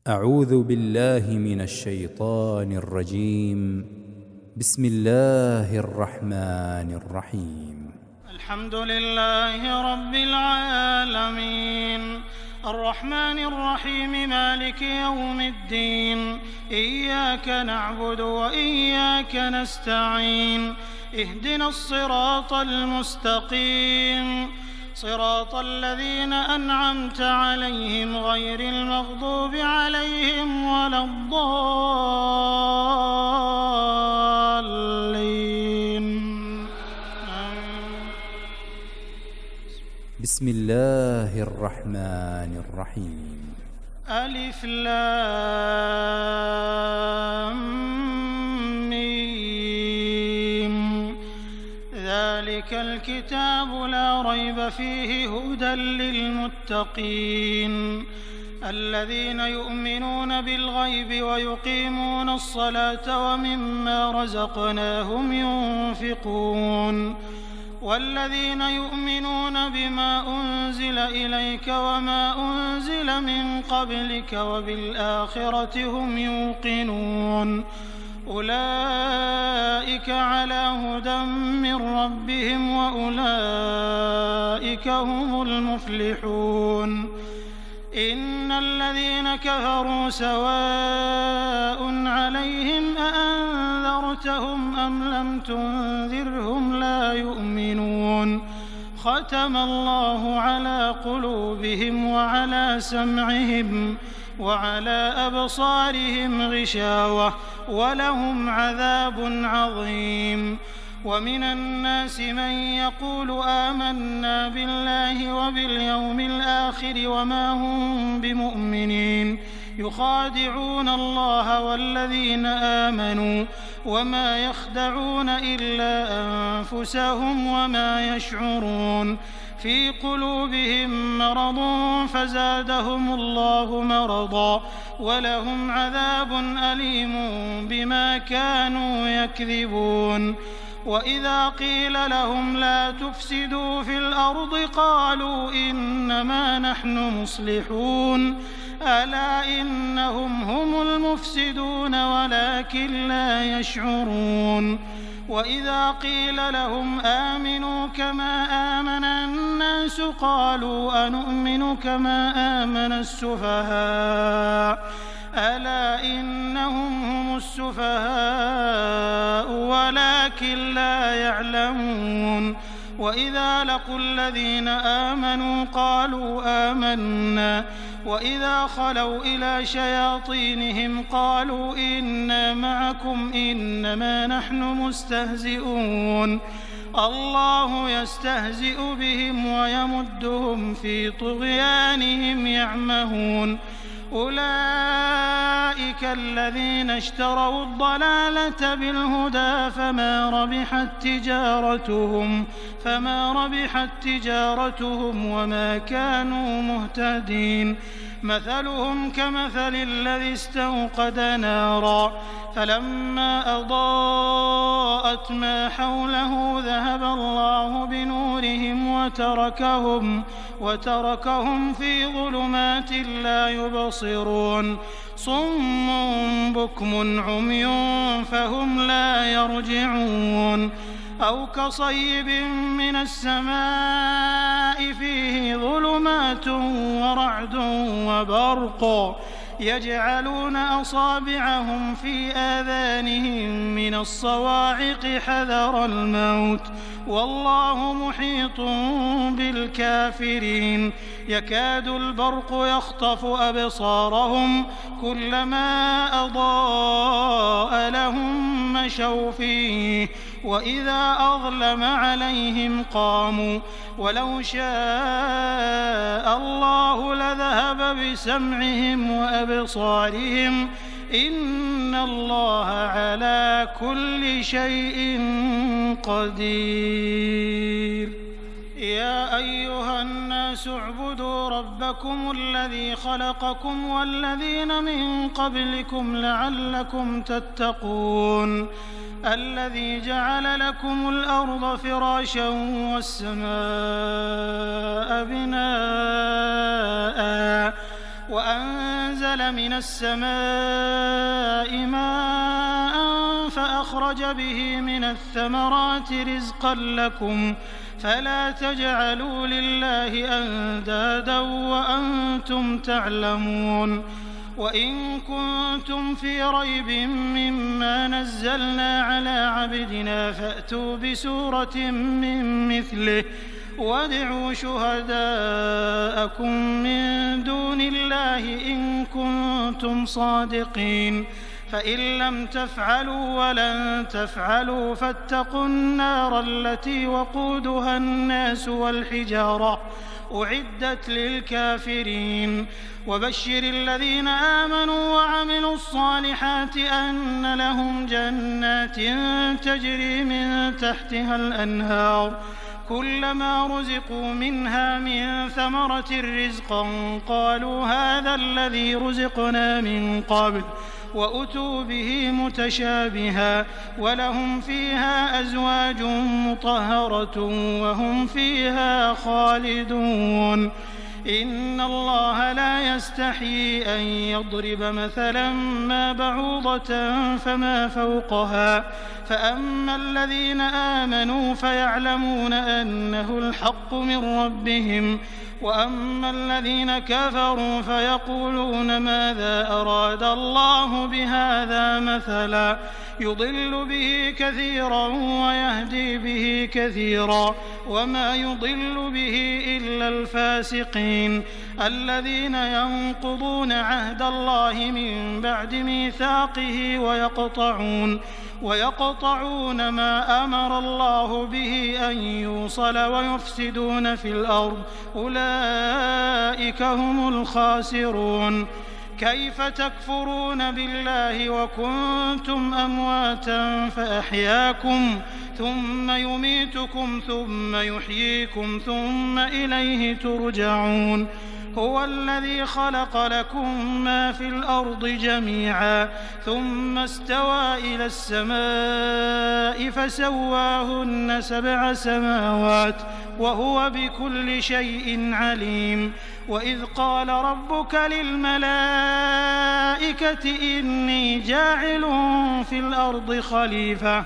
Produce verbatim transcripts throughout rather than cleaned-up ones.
أعوذ بالله من الشيطان الرجيم. بسم الله الرحمن الرحيم. الحمد لله رب العالمين الرحمن الرحيم مالك يوم الدين إياك نعبد وإياك نستعين اهدنا الصراط المستقيم صراط الذين أنعمت عليهم غير المغضوب عليهم ولا الضالين. بسم الله الرحمن الرحيم. ألف لام ميم ذلك الكتاب لا ريب فيه هدى للمتقين الذين يؤمنون بالغيب ويقيمون الصلاة ومما رزقناهم ينفقون والذين يؤمنون بما أنزل إليك وما أنزل من قبلك وبالآخرة هم يوقنون أولئك على هدى من ربهم وأولئك هم المفلحون. إن الذين كفروا سواء عليهم أأنذرتهم أم لم تنذرهم لا يؤمنون ختم الله على قلوبهم وعلى سمعهم وعلى أبصارهم غشاوة ولهم عذاب عظيم. ومن الناس من يقول آمنا بالله وباليوم الآخر وما هم بمؤمنين يخادعون الله والذين آمنوا وما يخدعون إلا أنفسهم وما يشعرون في قلوبهم مرض فزادهم الله مرضا ولهم عذاب أليم بما كانوا يكذبون. وإذا قيل لهم لا تفسدوا في الأرض قالوا إنما نحن مصلحون ألا إنهم هم المفسدون ولكن لا يشعرون. وإذا قيل لهم آمنوا كما آمن الناس قالوا أنؤمن كما آمن السفهاء ألا إنهم هم السفهاء ولكن لا يعلمون. وإذا لقوا الذين آمنوا قالوا آمنا وإذا خلوا إلى شياطينهم قالوا إنا معكم إنما نحن مستهزئون الله يستهزئ بهم ويمدهم في طغيانهم يعمهون. أولئك الذين اشتروا الضلالة بالهدى فما ربحت تجارتهم فما ربحت تجارتهم وما كانوا مهتدين. مثلهم كمثل الذي استوقد نارا فلما أضاءت ما حوله ذهب الله بنورهم وتركهم وتركهم في ظلمات لا يبصرون صم بكم عمي فهم لا يرجعون. أو كصيب من السماء فيه ظلمات ورعد وبرق يجعلون أصابعهم في آذانهم من الصواعق حذر الموت والله محيط بالكافرين. يكاد البرق يخطف أبصارهم كلما أضاء لهم مشوا فيه وإذا أظلم عليهم قاموا ولو شاء الله لذهب بسمعهم وأبصارهم إن الله على كل شيء قدير. يا أيها الناس اعبدوا ربكم الذي خلقكم والذين من قبلكم لعلكم تتقون الذي جعل لكم الأرض فراشا والسماء بناء وأنزل من السماء ماء فأخرج به من الثمرات رزقا لكم فلا تجعلوا لله أندادا وأنتم تعلمون وإن كنتم في ريب مما نزلنا على عبدنا فأتوا بسورة من مثله وادعوا شهداءكم من دون الله إن كنتم صادقين فإن لم تفعلوا ولن تفعلوا فاتقوا النار التي وقودها الناس والحجارة أعدت للكافرين وبشر الذين آمنوا وعملوا الصالحات أن لهم جنات تجري من تحتها الأنهار كلما رزقوا منها من ثمرة رزقا قالوا هذا الذي رزقنا من قبل وأتوا به متشابها ولهم فيها أزواج مطهرة وهم فيها خالدون إن الله لا يستحيي أن يضرب مثلا ما بعوضة فما فوقها فأما الذين آمنوا فيعلمون أنه الحق من ربهم وأما الذين كفروا فيقولون ماذا أراد الله بهذا مثلا يضل به كثيرا ويهدي به كثيرا وما يضل به إلا الفاسقين الذين ينقضون عهد الله من بعد ميثاقه ويقطعون ويقطعون ما أمر الله به أن يوصل ويفسدون في الأرض أولئك هم الخاسرون كيف تكفرون بالله وكنتم أمواتا فأحياكم ثم يميتكم ثم يحييكم ثم إليه ترجعون هو الذي خلق لكم ما في الأرض جميعا ثم استوى إلى السماء فسواهن سبع سماوات وهو بكل شيء عليم وإذ قال ربك للملائكة إني جاعل في الأرض خليفة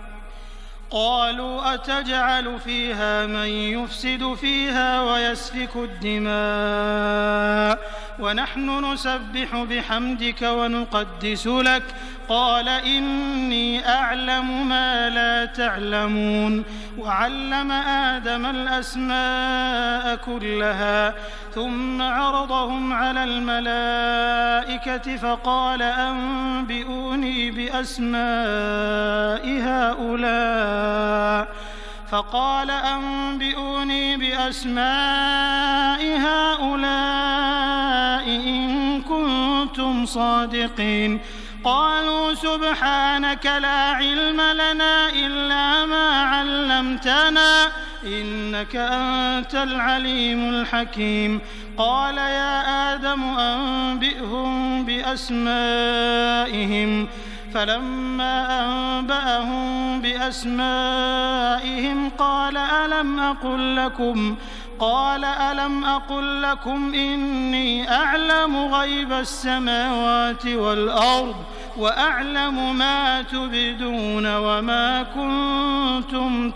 قالوا أتجعل فيها من يفسد فيها ويسفك الدماء ونحن نسبح بحمدك ونقدس لك قال إني أعلم ما لا تعلمون وعلم آدم الأسماء كلها ثم عرضهم على الملائكة فقال أنبئوني بأسماء هؤلاء فقال أنبئوني بأسماء هؤلاء إن كنتم صادقين قالوا سبحانك لا علم لنا إلا ما علمتنا إنك أنت العليم الحكيم قال يا آدم أنبئهم بأسمائهم فلما أنبأهم بأسمائهم قال ألم أقل لكم قال ألم أقل لكم إني أعلم غيب السماوات والأرض وأعلم ما تبدون وما كنتم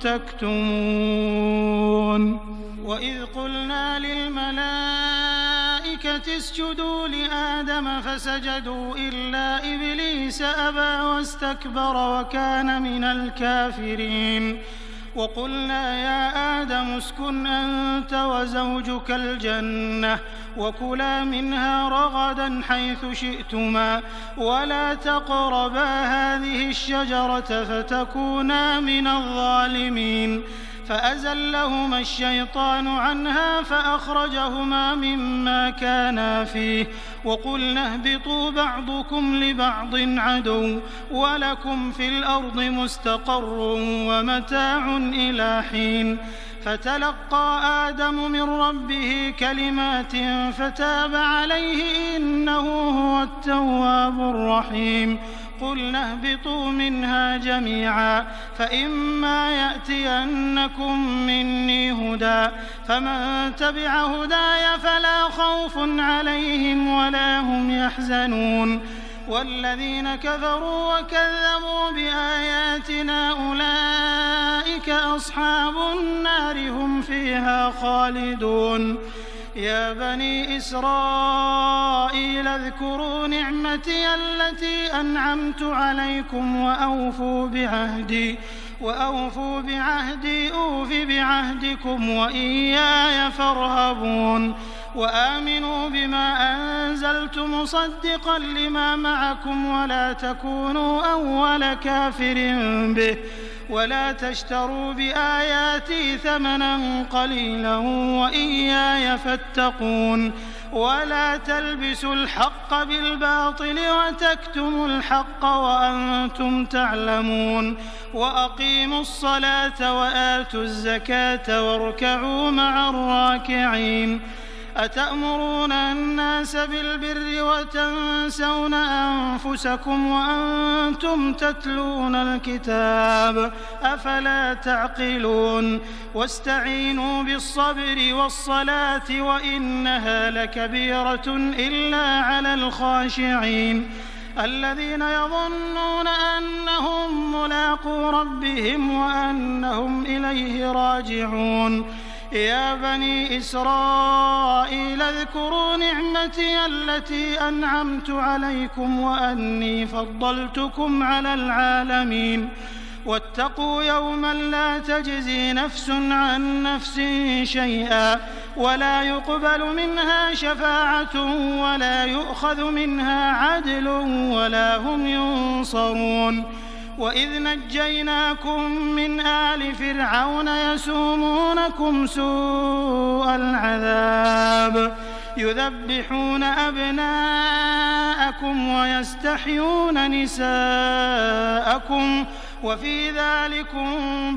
تكتمون وإذ قلنا للملائكة اسجدوا لآدم فسجدوا إلا إبليس أبى واستكبر وكان من الكافرين وقلنا يا آدم اسكن أنت وزوجك الجنة وكلا منها رغدا حيث شئتما ولا تقربا هذه الشجرة فتكونا من الظالمين فأزلهما الشيطان عنها فأخرجهما مما كانا فيه وقلنا اهبطوا بعضكم لبعض عدو ولكم في الأرض مستقر ومتاع إلى حين فتلقى آدم من ربه كلمات فتاب عليه إنه هو التواب الرحيم قلنا اهبطوا منها جميعا فإما يأتينكم مني هدى فمن تبع هداي فلا خوف عليهم ولا هم يحزنون والذين كفروا وكذبوا بآياتنا أولئك أصحاب النار هم فيها خالدون يا بني إسرائيل اذكروا نعمتي التي أنعمت عليكم وأوفوا بعهدي وأوفوا بعهدي أوف بعهدكم وإياي فارهبون وآمنوا بما أنزلت مصدقا لما معكم ولا تكونوا أول كافر به ولا تشتروا بآياتي ثمنا قليلا وإياي فاتقون ولا تلبسوا الحق بالباطل وتكتموا الحق وأنتم تعلمون وأقيموا الصلاة وآتوا الزكاة واركعوا مع الراكعين أتأمرون الناس بالبر وتنسون أنفسكم وأنتم تتلون الكتاب أفلا تعقلون واستعينوا بالصبر والصلاة وإنها لكبيرة إلا على الخاشعين الذين يظنون أنهم ملاقو ربهم وأنهم إليه راجعون يا بني إسرائيل اذكروا نعمتي التي أنعمت عليكم وأني فضلتكم على العالمين واتقوا يوما لا تجزي نفس عن نفس شيئا ولا يقبل منها شفاعة ولا يؤخذ منها عدل ولا هم ينصرون وإذ نجيناكم من آل فرعون يسومونكم سوء العذاب يذبحون أبناءكم ويستحيون نساءكم وفي ذلكم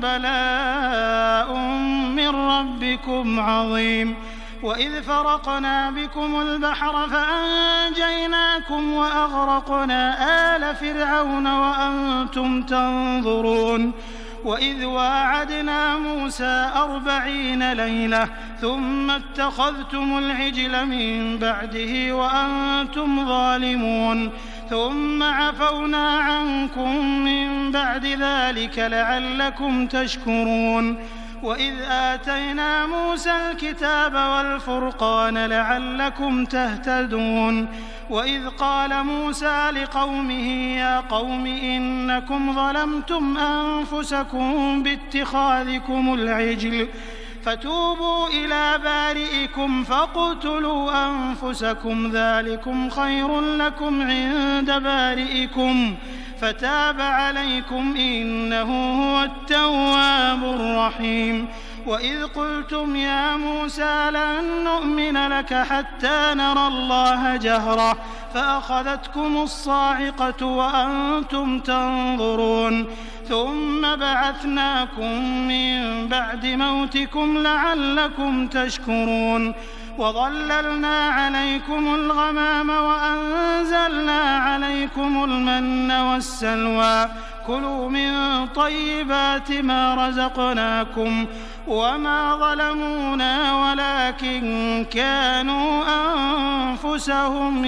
بلاء من ربكم عظيم وإذ فرقنا بكم البحر فأنجيناكم وأغرقنا آل فرعون وأنتم تنظرون وإذ واعدنا موسى أربعين ليلة ثم اتخذتم العجل من بعده وأنتم ظالمون ثم عفونا عنكم من بعد ذلك لعلكم تشكرون وإذ آتينا موسى الكتاب والفرقان لعلكم تهتدون وإذ قال موسى لقومه يا قوم إنكم ظلمتم أنفسكم باتخاذكم العجل فتوبوا إلى بارئكم فاقتلوا أنفسكم ذلكم خير لكم عند بارئكم فتاب عليكم إنه هو التواب الرحيم وإذ قلتم يا موسى لن نؤمن لك حتى نرى الله جهرة فأخذتكم الصاعقة وأنتم تنظرون ثم بعثناكم من بعد موتكم لعلكم تشكرون وظللنا عليكم الغمام وأنزلنا عليكم المن والسلوى كلوا من طيبات ما رزقناكم وما ظلمونا ولكن كانوا أنفسهم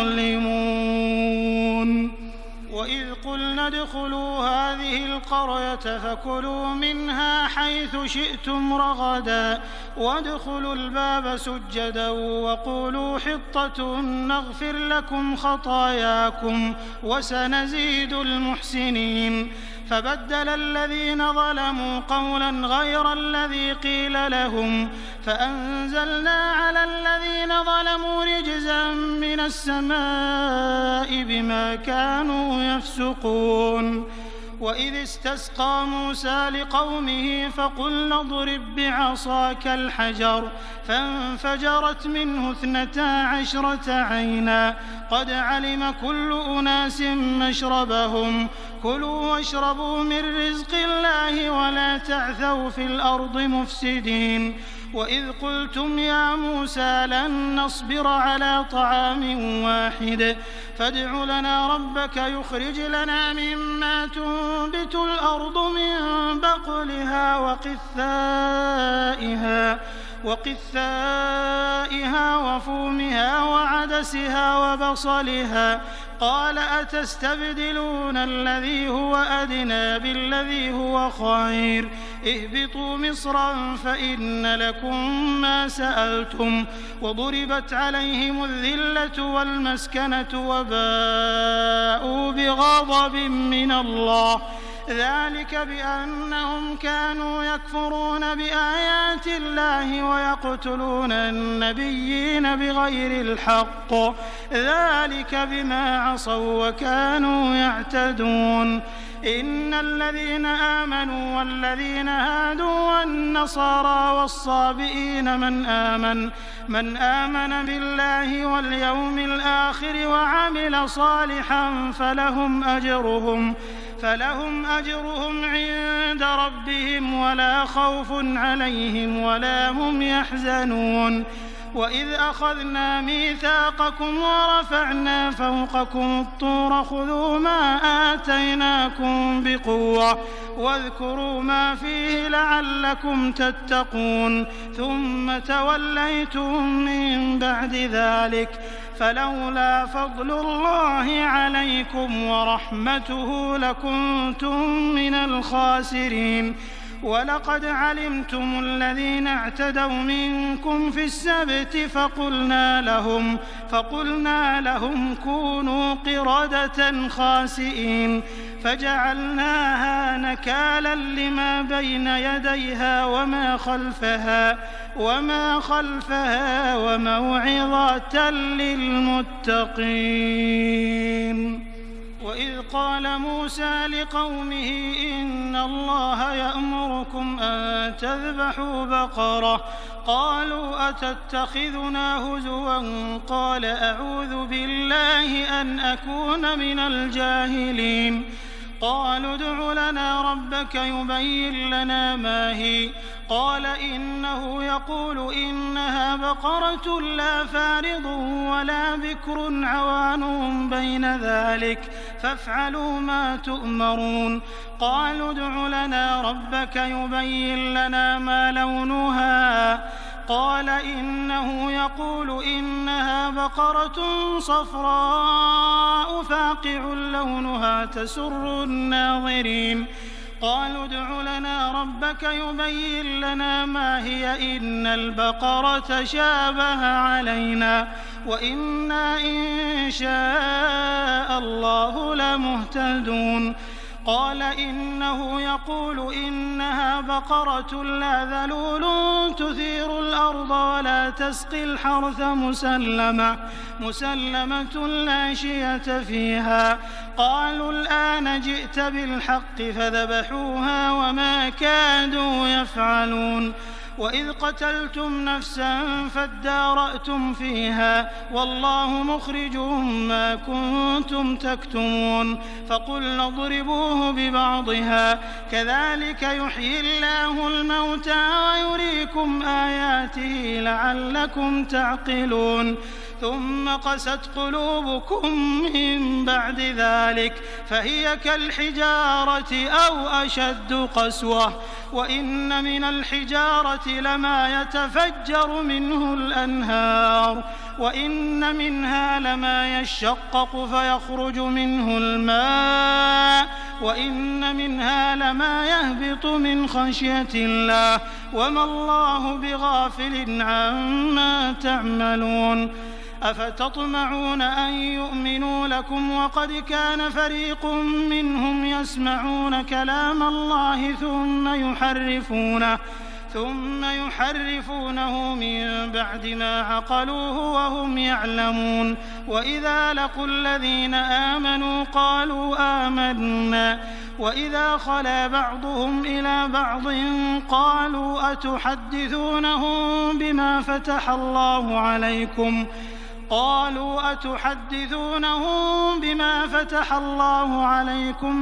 يظلمون وإذ قلنا ادخلوا هذه القرية فكلوا منها حيث شئتم رغدا وادخلوا الباب سجدا وقولوا حطة نغفر لكم خطاياكم وسنزيد المحسنين فبدل الذين ظلموا قولا غير الذي قيل لهم فأنزلنا على الذين ظلموا رجزا من السماء بما كانوا يفسقون وإذ استسقى موسى لقومه فقلنا اضرب بعصاك الحجر فانفجرت منه اثنتا عشرة عينا قد علم كل أناس مشربهم كلوا واشربوا من رزق الله ولا تعثوا في الأرض مفسدين وإذ قلتم يا موسى لن نصبر على طعام واحد فادع لنا ربك يخرج لنا مما تنبت الأرض من بقلها وقثائها وقثائها وفومها وعدسها وبصلها قال أتستبدلون الذي هو أدنى بالذي هو خير اهبطوا مصرا فإن لكم ما سألتم وضربت عليهم الذلة والمسكنة وباءوا بغضب من الله ذلك بأنهم كانوا يكفرون بآيات الله ويقتلون النبيين بغير الحق ذلك بما عصوا وكانوا يعتدون إن الذين آمنوا والذين هادوا والنصارى والصابئين من آمن من آمن بالله واليوم الآخر وعمل صالحا فلهم أجرهم فلهم أجرهم عند ربهم ولا خوف عليهم ولا هم يحزنون وإذ أخذنا ميثاقكم ورفعنا فوقكم الطور خذوا ما آتيناكم بقوة واذكروا ما فيه لعلكم تتقون ثم توليتم من بعد ذلك فلولا فضل الله عليكم ورحمته لكنتم من الخاسرين ولقد علمتم الذين اعتدوا منكم في السبت فقلنا لهم فقلنا لهم كونوا قردة خاسئين فجعلناها نكالا لما بين يديها وما خلفها وما خلفها وموعظة للمتقين وإذ قال موسى لقومه إن الله يأمركم أن تذبحوا بقرة قالوا أتتخذنا هزوا قال أعوذ بالله أن أكون من الجاهلين قالوا ادع لنا ربك يبين لنا ما هي قال إنه يقول إنها بقرة لا فارض ولا بكر عوان بين ذلك فافعلوا ما تؤمرون قالوا ادع لنا ربك يبين لنا ما لونها قال إنه يقول إنها بقرة صفراء فاقع لونها تسر الناظرين قالوا ادع لنا ربك يبين لنا ما هي إن البقرة شابه علينا وإنا إن شاء الله لمهتدون قال إنه يقول إنها بقرة لا ذلول تثير الأرض ولا تسقي الحرث مسلمة مسلمة لا شية فيها قالوا الآن جئت بالحق فذبحوها وما كادوا يفعلون وإذ قتلتم نفسا فادارأتم فيها والله مخرج ما كنتم تكتمون فقلنا اضربوه ببعضها كذلك يحيي الله الموتى ويريكم آياته لعلكم تعقلون ثم قست قلوبكم من بعد ذلك فهي كالحجارة أو أشد قسوة وإن من الحجارة لما يتفجر منه الأنهار وإن منها لما يشقق فيخرج منه الماء وإن منها لما يهبط من خشية الله وما الله بغافل عما تعملون أفتطمعون أن يؤمنوا لكم وقد كان فريق منهم يسمعون كلام الله ثم يحرفونه ثم يحرفونه من بعد ما عقلوه وهم يعلمون وإذا لقوا الذين آمنوا قالوا آمنا وإذا خلا بعضهم إلى بعض قالوا أتحدثونهم بما فتح الله عليكم قالوا أتحدثونهم بما ما فتح الله عليكم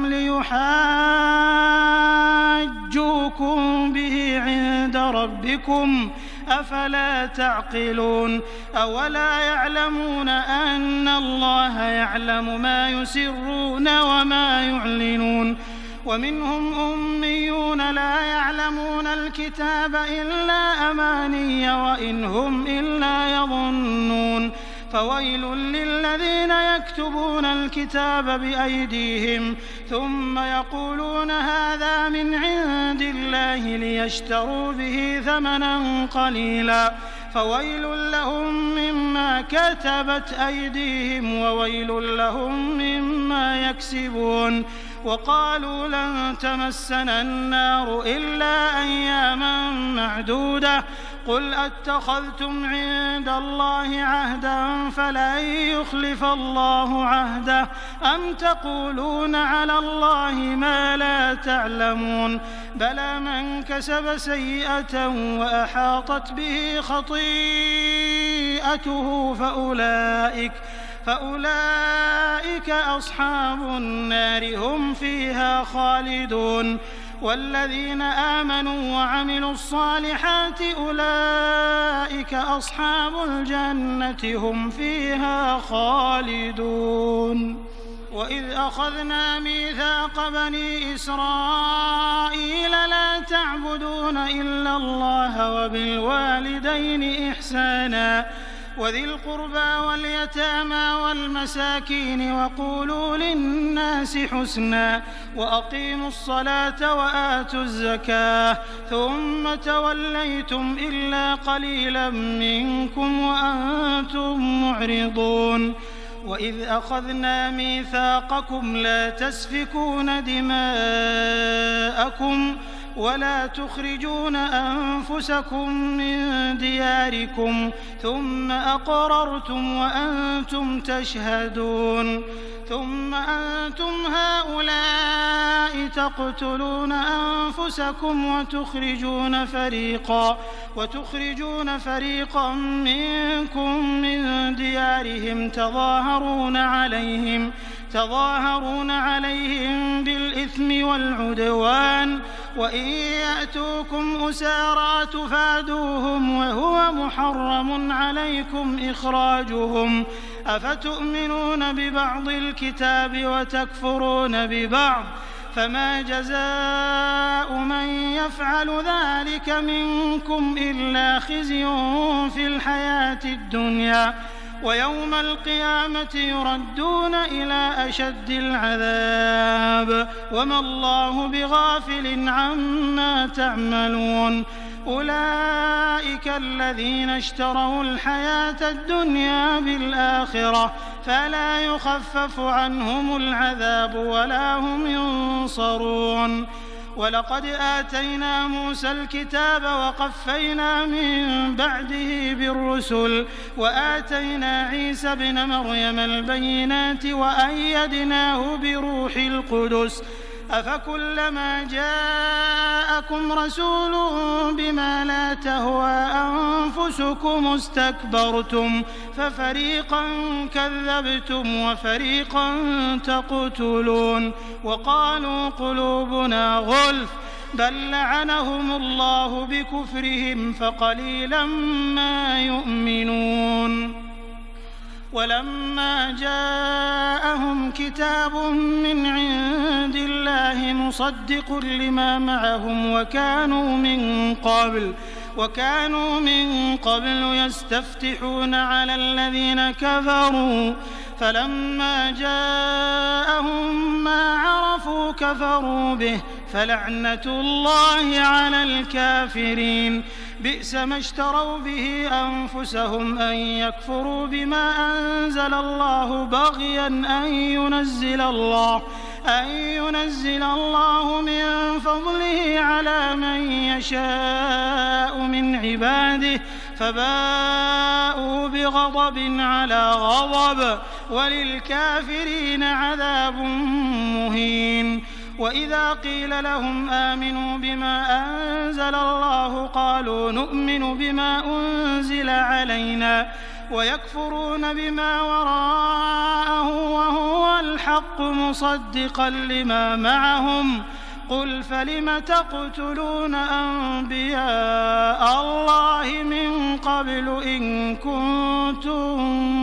ليحاجوكم به عند ربكم أفلا تعقلون أولا يعلمون أن الله يعلم ما يسرون وما يعلنون ومنهم أميون لا يعلمون الكتاب إلا أماني وإن هم إلا يظنون فويل للذين يكتبون الكتاب بأيديهم ثم يقولون هذا من عند الله ليشتروا به ثمنا قليلا فويل لهم مما كتبت أيديهم وويل لهم مما يكسبون وقالوا لن تمسنا النار إلا أياما معدودة قل أتخذتم عند الله عهدا فلن يخلف الله عهده أم تقولون على الله ما لا تعلمون بلى من كسب سيئة وأحاطت به خطيئته فأولئك فأولئك أصحاب النار هم فيها خالدون والذين آمنوا وعملوا الصالحات أولئك أصحاب الجنة هم فيها خالدون وإذ أخذنا ميثاق بني إسرائيل لا تعبدون إلا الله وبالوالدين إحسانا وذي القربى واليتامى والمساكين وقولوا للناس حسنا وأقيموا الصلاة وآتوا الزكاة ثم توليتم إلا قليلا منكم وأنتم معرضون وإذ أخذنا ميثاقكم لا تسفكون دماءكم ولا تخرجون أنفسكم من دياركم ثم أقررتم وأنتم تشهدون ثم أنتم هؤلاء تقتلون أنفسكم وتخرجون فريقا وتخرجون فريقا منكم من ديارهم تظاهرون عليهم تظاهرون عليهم بالإثم والعدوان وإن يأتوكم أسارى تفادوهم وهو محرم عليكم إخراجهم أفتؤمنون ببعض الكتاب وتكفرون ببعض فما جزاء من يفعل ذلك منكم إلا خزي في الحياة الدنيا ويوم القيامة يردون إلى أشد العذاب وما الله بغافل عما تعملون أولئك الذين اشتروا الحياة الدنيا بالآخرة فلا يخفف عنهم العذاب ولا هم ينصرون ولقد آتينا موسى الكتاب وقفينا من بعده بالرسل وآتينا عيسى ابن مريم البينات وأيدناه بروح القدس أفكلما جاءكم رسول بما لا تهوى أنفسكم استكبرتم ففريقا كذبتم وفريقا تقتلون وقالوا قلوبنا غلف بل لعنهم الله بكفرهم فقليلا ما يؤمنون ولما جاءهم كتاب من عند الله مصدق لما معهم وكانوا من قبل وكانوا من قبل يستفتحون على الذين كفروا فلما جاءهم ما عرفوا كفروا به فلعنة الله على الكافرين بئس ما اشتروا به أنفسهم أن يكفروا بما أنزل الله بغيا أن ينزل الله أن ينزل الله من فضله على من يشاء من عباده فباءوا بغضب على غضب وللكافرين عذاب مهين وإذا قيل لهم آمنوا بما أنزل الله قالوا نؤمن بما أنزل علينا ويكفرون بما وراءه وهو الحق الحق مصدقا لما معهم قل فلم تقتلون أنبياء الله من قبل إن كنتم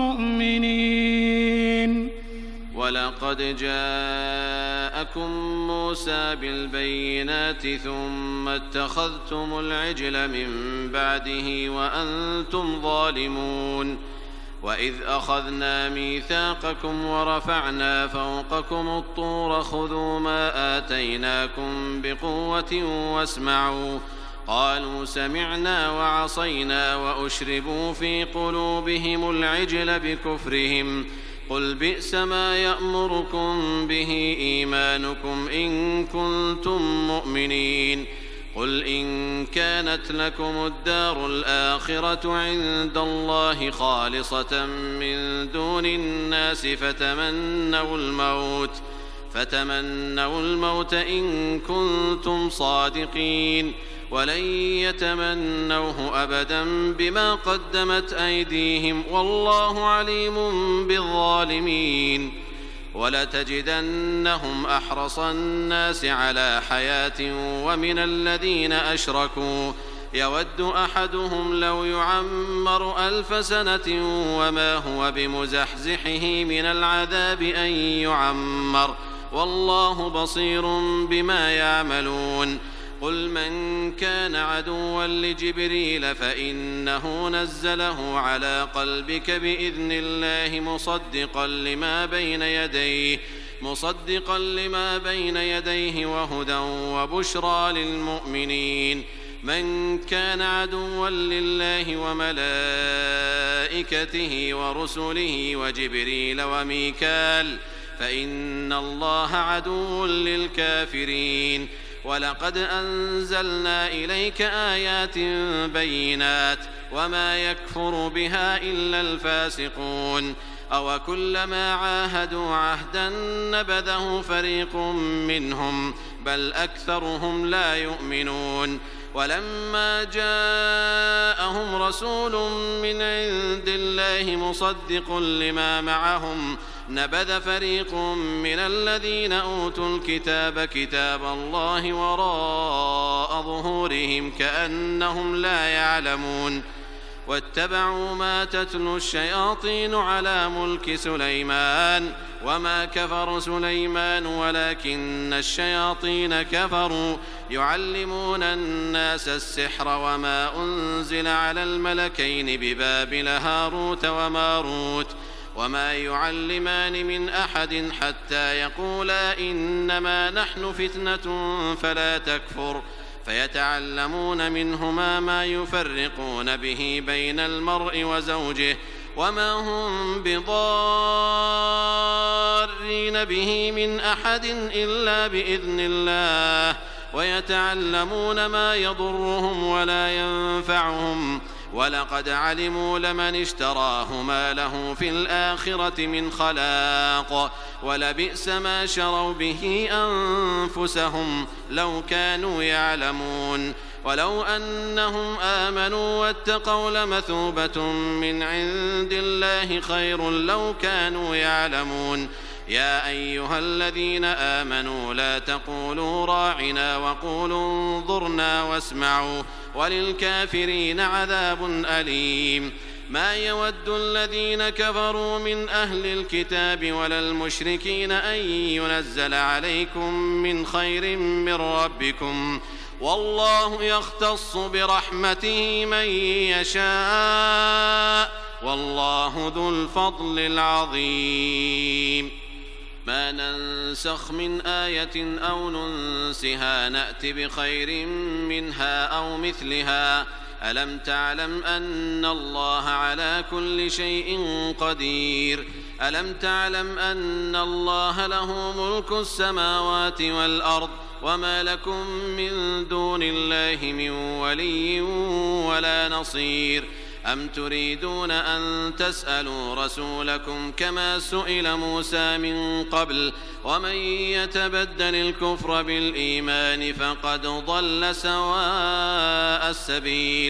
مؤمنين. ولقد جاءكم موسى بالبينات ثم اتخذتم العجل من بعده وأنتم ظالمون. وإذ أخذنا ميثاقكم ورفعنا فوقكم الطور خذوا ما آتيناكم بقوة واسمعوا قالوا سمعنا وعصينا وأشربوا في قلوبهم العجل بكفرهم قل بئس ما يأمركم به إيمانكم إن كنتم مؤمنين. قل إن كانت لكم الدار الآخرة عند الله خالصة من دون الناس فتمنوا الموت فتمنوا الموت إن كنتم صادقين ولن يتمنوه أبدا بما قدمت أيديهم والله عليم بالظالمين. ولتجدنهم أحرص الناس على حياة ومن الذين أشركوا يود أحدهم لو يعمر ألف سنة وما هو بمزحزحه من العذاب أن يعمر والله بصير بما يعملون. قل من كان عدوا لجبريل فإنه نزله على قلبك بإذن الله مصدقا لما بين يديه مصدقا لما بين يديه وهدى وبشرى للمؤمنين. من كان عدوا لله وملائكته ورسله وجبريل وميكال فإن الله عدو للكافرين. ولقد أنزلنا إليك آيات بينات وما يكفر بها إلا الفاسقون. أو كلما عاهدوا عهدا نبذه فريق منهم بل أكثرهم لا يؤمنون. ولما جاءهم رسول من عند الله مصدق لما معهم نبذ فريق من الذين أوتوا الكتاب كتاب الله وراء ظهورهم كأنهم لا يعلمون. واتبعوا ما تتلو الشياطين على ملك سليمان وما كفر سليمان ولكن الشياطين كفروا يعلمون الناس السحر وما أنزل على الملكين ببابل هاروت وماروت وما يعلمان من أحد حتى يقولا إنما نحن فتنة فلا تكفر فيتعلمون منهما ما يفرقون به بين المرء وزوجه وما هم بضارين به من أحد إلا بإذن الله ويتعلمون ما يضرهم ولا ينفعهم ولقد علموا لمن اشتراه ما له في الآخرة من خلاق ولبئس ما شروا به أنفسهم لو كانوا يعلمون. ولو أنهم آمنوا واتقوا لمثوبة من عند الله خير لو كانوا يعلمون. يا أيها الذين آمنوا لا تقولوا راعنا وقولوا انظرنا واسمعوا وللكافرين عذاب أليم. ما يود الذين كفروا من أهل الكتاب ولا المشركين أن ينزل عليكم من خير من ربكم والله يختص برحمته من يشاء والله ذو الفضل العظيم. ما ننسخ من آية أو ننسها نأت بخير منها أو مثلها ألم تعلم أن الله على كل شيء قدير ألم تعلم أن الله له ملك السماوات والأرض وما لكم من دون الله من ولي ولا نصير. أم تريدون أن تسألوا رسولكم كما سئل موسى من قبل ومن يتبدل الكفر بالإيمان فقد ضل سواء السبيل.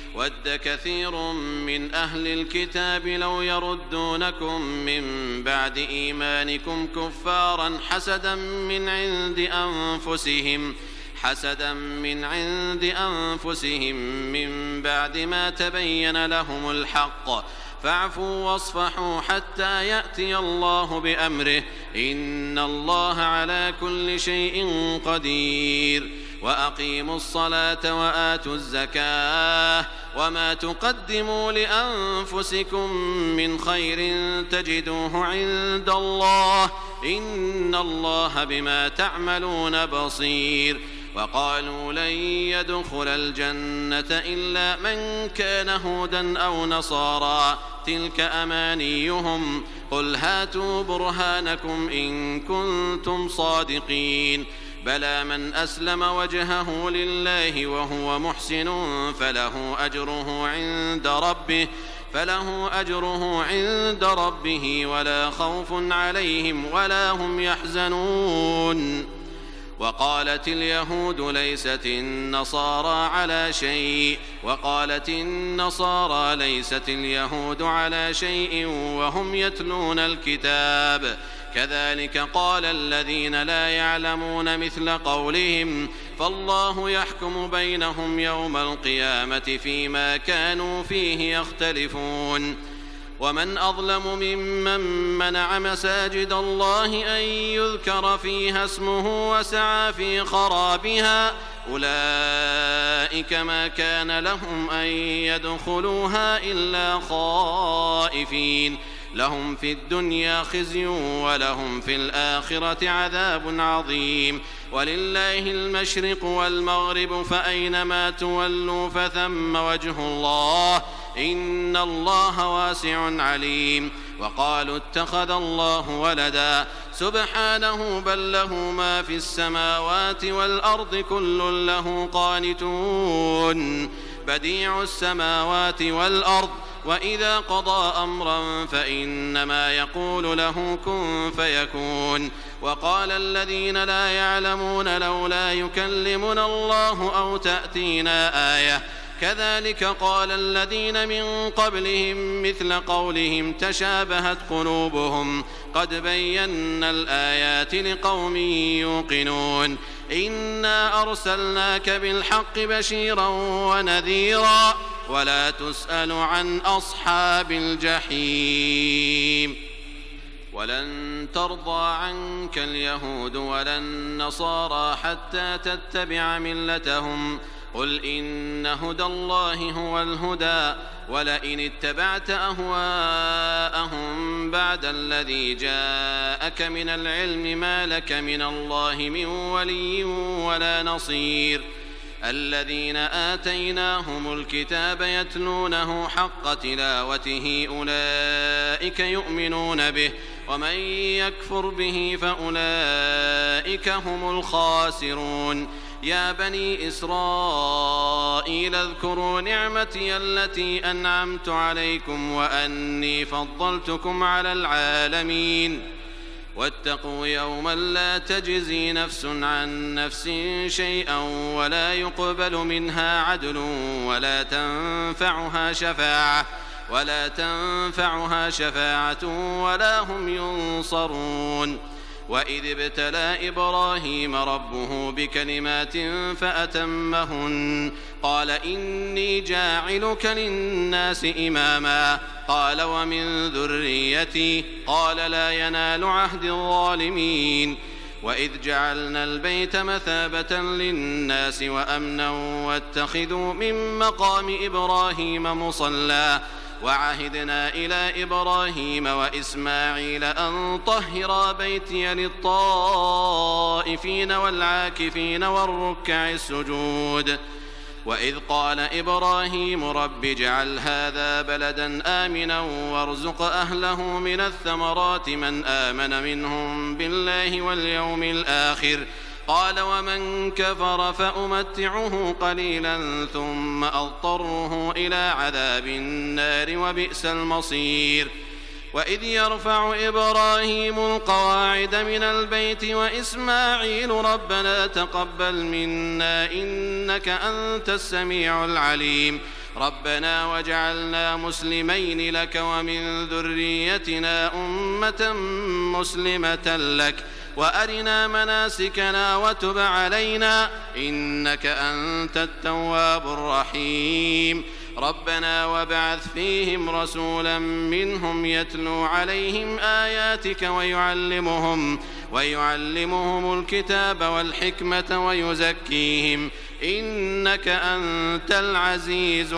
ود كثير من أهل الكتاب لو يردونكم من بعد إيمانكم كفارا حسدا من عند أنفسهم حسدا من عند أنفسهم من بعد ما تبين لهم الحق فاعفوا واصفحوا حتى يأتي الله بأمره إن الله على كل شيء قدير وأقيموا الصلاة وآتوا الزكاة وما تقدموا لأنفسكم من خير تجدوه عند الله إن الله بما تعملون بصير وقالوا لن يدخل الجنة إلا من كان هودا أو نصارى تلك أمانيهم قل هاتوا برهانكم إن كنتم صادقين بلى من أسلم وجهه لله وهو محسن فله أجره عند ربه فله أجره عند ربه ولا خوف عليهم ولا هم يحزنون وقالت اليهود ليست النصارى على شيء وقالت النصارى ليست اليهود على شيء وهم يتلون الكتاب كذلك قال الذين لا يعلمون مثل قولهم فالله يحكم بينهم يوم القيامة فيما كانوا فيه يختلفون ومن أظلم ممن منع مساجد الله أن يذكر فيها اسمه وسعى في خرابها أولئك ما كان لهم أن يدخلوها إلا خائفين لهم في الدنيا خزي ولهم في الآخرة عذاب عظيم ولله المشرق والمغرب فأينما تولوا فثم وجه الله إن الله واسع عليم وقالوا اتخذ الله ولدا سبحانه بل له ما في السماوات والأرض كل له قانتون بديع السماوات والأرض وإذا قضى أمرا فإنما يقول له كن فيكون وقال الذين لا يعلمون لولا يكلمنا الله أو تأتينا آية كذلك قال الذين من قبلهم مثل قولهم تشابهت قلوبهم قد بينا الآيات لقوم يوقنون إنا أرسلناك بالحق بشيرا ونذيرا ولا تسأل عن أصحاب الجحيم ولن ترضى عنك اليهود ولا النصارى حتى تتبع ملتهم قل إن هدى الله هو الهدى ولئن اتبعت أهواءهم بعد الذي جاءك من العلم ما لك من الله من ولي ولا نصير الذين آتيناهم الكتاب يتلونه حق تلاوته أولئك يؤمنون به ومن يكفر به فأولئك هم الخاسرون يا بني إسرائيل اذكروا نعمتي التي أنعمت عليكم وأني فضلتكم على العالمين واتقوا يوما لا تجزي نفس عن نفس شيئا ولا يقبل منها عدل ولا تنفعها شفاعة ولا تنفعها شفاعة ولا هم ينصرون وإذ ابتلى إبراهيم ربه بكلمات فأتمهن قال إني جاعلك للناس إماما قال ومن ذريتي قال لا ينال عهد الظالمين وإذ جعلنا البيت مثابة للناس وأمنا واتخذوا من مقام إبراهيم مصلى وعهدنا إلى إبراهيم وإسماعيل أن طهرا بيتي للطائفين والعاكفين والركع السجود وإذ قال إبراهيم رب اجعل هذا بلدا آمنا وارزق أهله من الثمرات من آمن منهم بالله واليوم الآخر قال ومن كفر فأمتعه قليلا ثم أضطره إلى عذاب النار وبئس المصير وإذ يرفع إبراهيم القواعد من البيت وإسماعيل ربنا تقبل منا إنك أنت السميع العليم ربنا واجعلنا مسلمين لك ومن ذريتنا أمة مسلمة لك وأرنا مناسكنا وتب علينا إنك أنت التواب الرحيم ربنا وابعث فيهم رسولا منهم يتلو عليهم آياتك ويعلمهم ويعلمهم الكتاب والحكمة ويزكيهم إنك أنت العزيز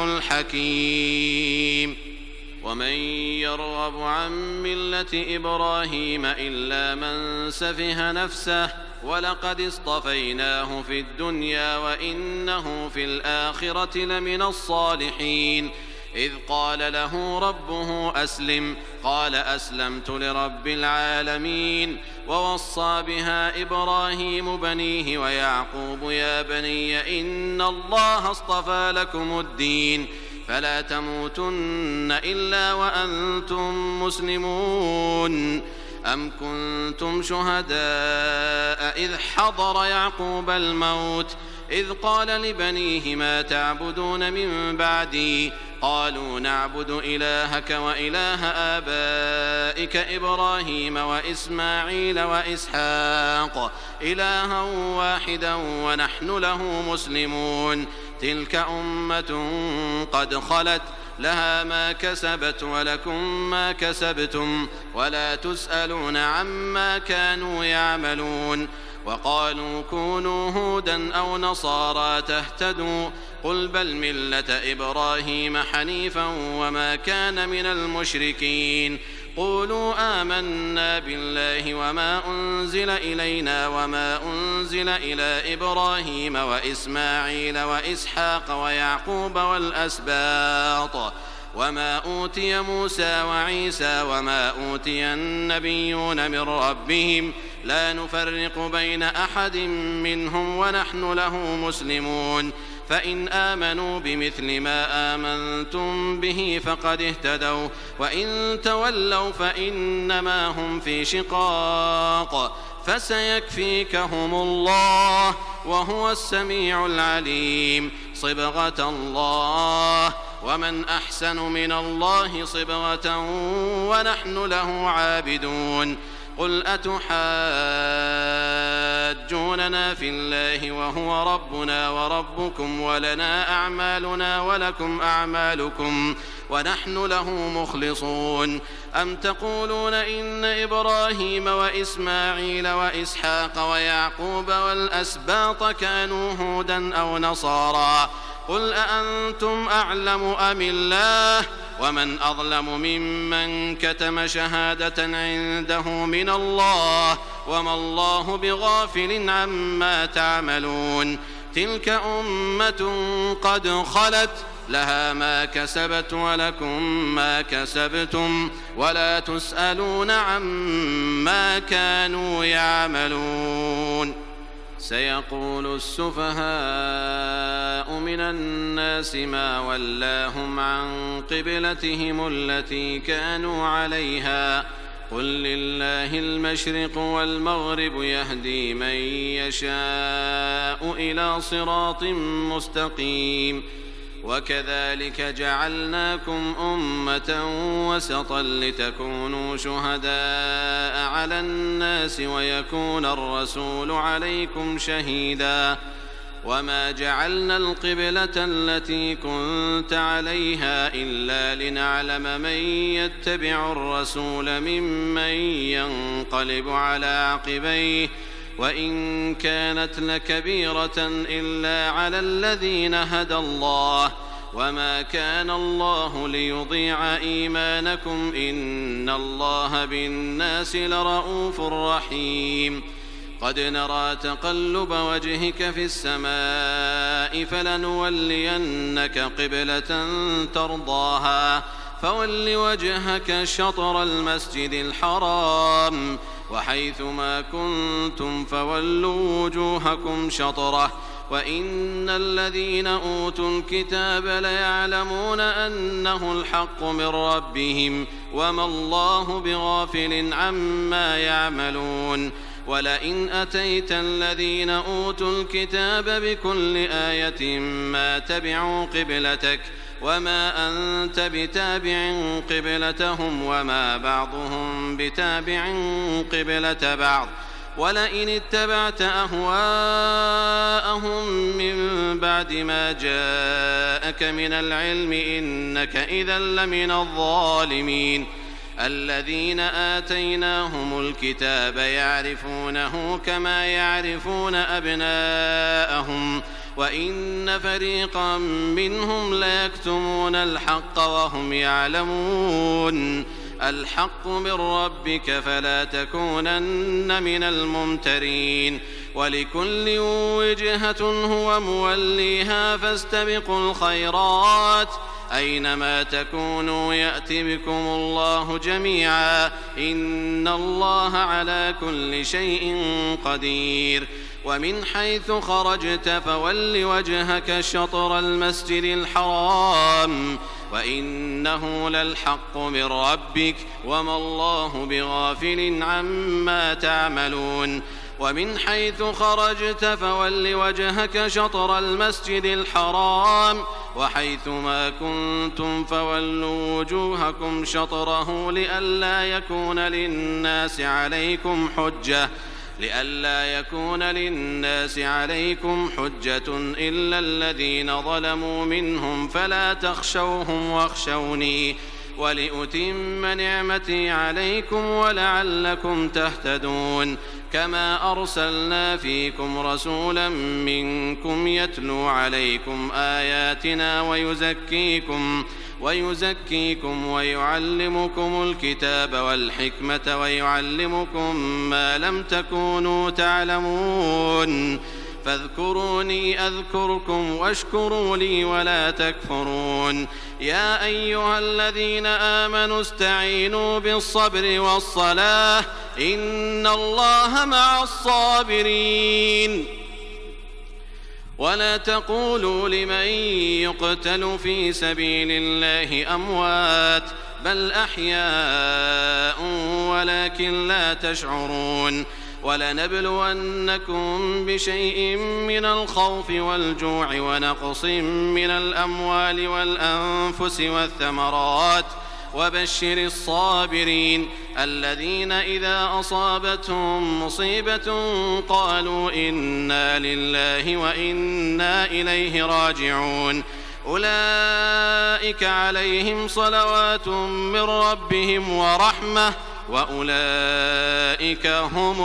الحكيم ومن يرغب عن ملة إبراهيم إلا من سفه نفسه ولقد اصطفيناه في الدنيا وإنه في الآخرة لمن الصالحين إذ قال له ربه أسلم قال أسلمت لرب العالمين ووصى بها إبراهيم بنيه ويعقوب يا بني إن الله اصطفى لكم الدين فلا تموتن إلا وأنتم مسلمون أم كنتم شهداء إذ حضر يعقوب الموت إذ قال لبنيه ما تعبدون من بعدي قالوا نعبد إلهك وإله آبائك إبراهيم وإسماعيل وإسحاق إلها واحدا ونحن له مسلمون تلك أمة قد خلت لها ما كسبت ولكم ما كسبتم ولا تسألون عما كانوا يعملون وقالوا كونوا هودا أو نصارى تهتدوا قل بل ملة إبراهيم حنيفا وما كان من المشركين قولوا آمنا بالله وما أنزل إلينا وما أنزل إلى إبراهيم وإسماعيل وإسحاق ويعقوب والأسباط وما أوتي موسى وعيسى وما أوتي النبيون من ربهم لا نفرق بين أحد منهم ونحن له مسلمون فإن آمنوا بمثل ما آمنتم به فقد اهتدوا وإن تولوا فإنما هم في شقاق فسيكفيكهم الله وهو السميع العليم صبغة الله ومن أحسن من الله صبغة ونحن له عابدون قل أتحاجوننا في الله وهو ربنا وربكم ولنا أعمالنا ولكم أعمالكم ونحن له مخلصون أم تقولون إن إبراهيم وإسماعيل وإسحاق ويعقوب والأسباط كانوا هودا أو نصارى قل أأنتم أعلم أم الله ومن أظلم ممن كتم شهادة عنده من الله وما الله بغافل عما تعملون تلك أمة قد خلت لها ما كسبت ولكم ما كسبتم ولا تسألون عما كانوا يعملون سيقول السفهاء من الناس ما ولاهم عن قبلتهم التي كانوا عليها قل لله المشرق والمغرب يهدي من يشاء إلى صراط مستقيم وكذلك جعلناكم أمة وسطا لتكونوا شهداء على الناس ويكون الرسول عليكم شهيدا وما جعلنا القبلة التي كنت عليها إلا لنعلم من يتبع الرسول ممن ينقلب على عقبيه وإن كانت لكبيرة إلا على الذين هدى الله وما كان الله ليضيع إيمانكم إن الله بالناس لرؤوف رحيم قد نرى تقلب وجهك في السماء فلنولينك قبلة ترضاها فول وجهك شطر المسجد الحرام وحيث ما كنتم فولوا وجوهكم شطره وإن الذين أوتوا الكتاب ليعلمون أنه الحق من ربهم وما الله بغافل عما يعملون ولئن أتيت الذين أوتوا الكتاب بكل آية ما تبعوا قبلتك وما أنت بتابع قبلتهم وما بعضهم بتابع قبلة بعض ولئن اتبعت أهواءهم من بعد ما جاءك من العلم إنك إذا لمن الظالمين الذين آتيناهم الكتاب يعرفونه كما يعرفون أبناءهم وإن فريقا منهم ليكتمون الحق وهم يعلمون الحق من ربك فلا تكونن من الممترين ولكل وجهة هو موليها فاستبقوا الخيرات أينما تكونوا يأت بكم الله جميعا إن الله على كل شيء قدير ومن حيث خرجت فول وجهك شطر المسجد الحرام وإنه للحق من ربك وما الله بغافل عما تعملون ومن حيث خرجت فول وجهك شطر المسجد الحرام وحيث ما كنتم فولوا وجوهكم شطره لئلا يكون للناس عليكم حجة لئلا يكون للناس عليكم حجة إلا الذين ظلموا منهم فلا تخشوهم واخشوني ولأتم نعمتي عليكم ولعلكم تهتدون كما أرسلنا فيكم رسولا منكم يتلو عليكم آياتنا ويزكيكم ويزكيكم ويعلمكم الكتاب والحكمة ويعلمكم ما لم تكونوا تعلمون فاذكروني أذكركم واشكروا لي ولا تكفرون يا أيها الذين آمنوا استعينوا بالصبر والصلاة إن الله مع الصابرين ولا تقولوا لمن يقتل في سبيل الله أموات بل أحياء ولكن لا تشعرون ولنبلونكم بشيء من الخوف والجوع ونقص من الأموال والأنفس والثمرات وبشر الصابرين الذين إذا أصابتهم مصيبة قالوا إنا لله وإنا إليه راجعون أولئك عليهم صلوات من ربهم ورحمة وأولئك هم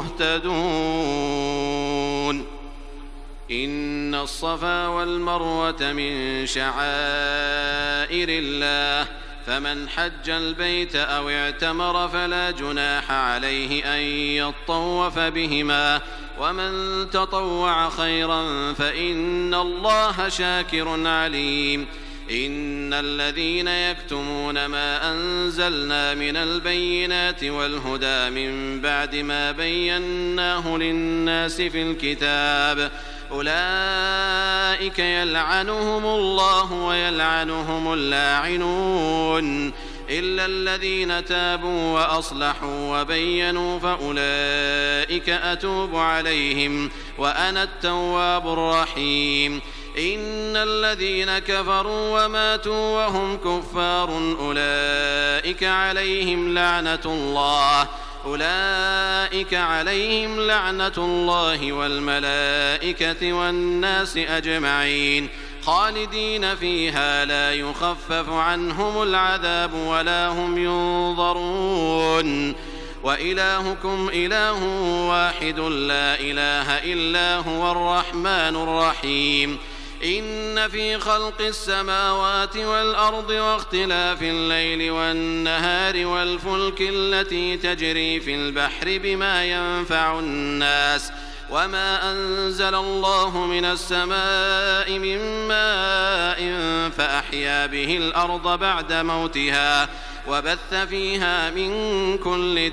المهتدون إن الصفا والمروة من شعائر الله فمن حج البيت أو اعتمر فلا جناح عليه أن يطوف بهما ومن تطوع خيرا فإن الله شاكر عليم إن الذين يكتمون ما أنزلنا من البينات والهدى من بعد ما بيناه للناس في الكتاب أولئك يلعنهم الله ويلعنهم اللاعنون إلا الذين تابوا وأصلحوا وبينوا فأولئك أتوب عليهم وأنا التواب الرحيم إن الذين كفروا وماتوا وهم كفار أولئك عليهم لعنة الله أولئك عليهم لعنة الله والملائكة والناس أجمعين خالدين فيها لا يخفف عنهم العذاب ولا هم ينظرون وإلهكم إله واحد لا إله إلا هو الرحمن الرحيم إن في خلق السماوات والأرض واختلاف الليل والنهار والفلك التي تجري في البحر بما ينفع الناس وما أنزل الله من السماء من ماء فأحيا به الأرض بعد موتها وبث فيها من كل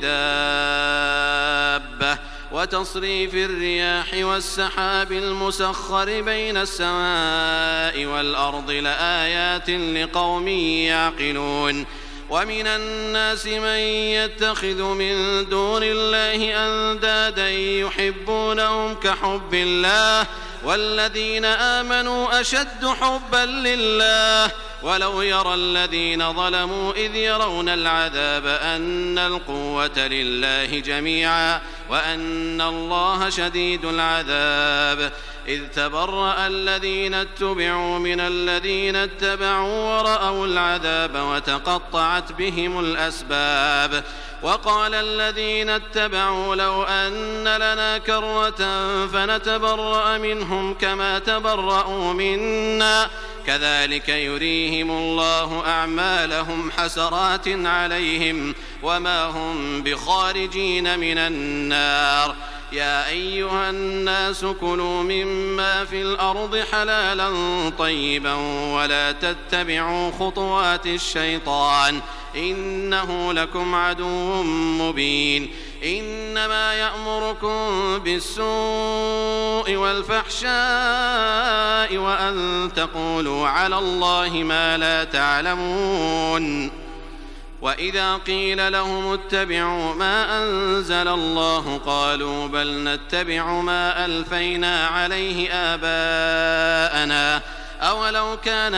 دابة وتصريف الرياح والسحاب المسخر بين السماء والأرض لآيات لقوم يعقلون ومن الناس من يتخذ من دون الله أندادا يحبونهم كحب الله والذين آمنوا أشد حبا لله ولو يرى الذين ظلموا إذ يرون العذاب أن القوة لله جميعا وأن الله شديد العذاب إذ تبرأ الذين اتبعوا من الذين اتبعوا ورأوا العذاب وتقطعت بهم الأسباب وقال الذين اتبعوا لو أن لنا كرة فنتبرأ منهم كما تبرأوا منا كذلك يريهم الله أعمالهم حسرات عليهم وما هم بخارجين من النار يا أيها الناس كلوا مما في الأرض حلالا طيبا ولا تتبعوا خطوات الشيطان إنه لكم عدو مبين إنما يأمركم بالسوء والفحشاء وأن تقولوا على الله ما لا تعلمون وإذا قيل لهم اتبعوا ما أنزل الله قالوا بل نتبع ما ألفينا عليه آباءنا أولو كان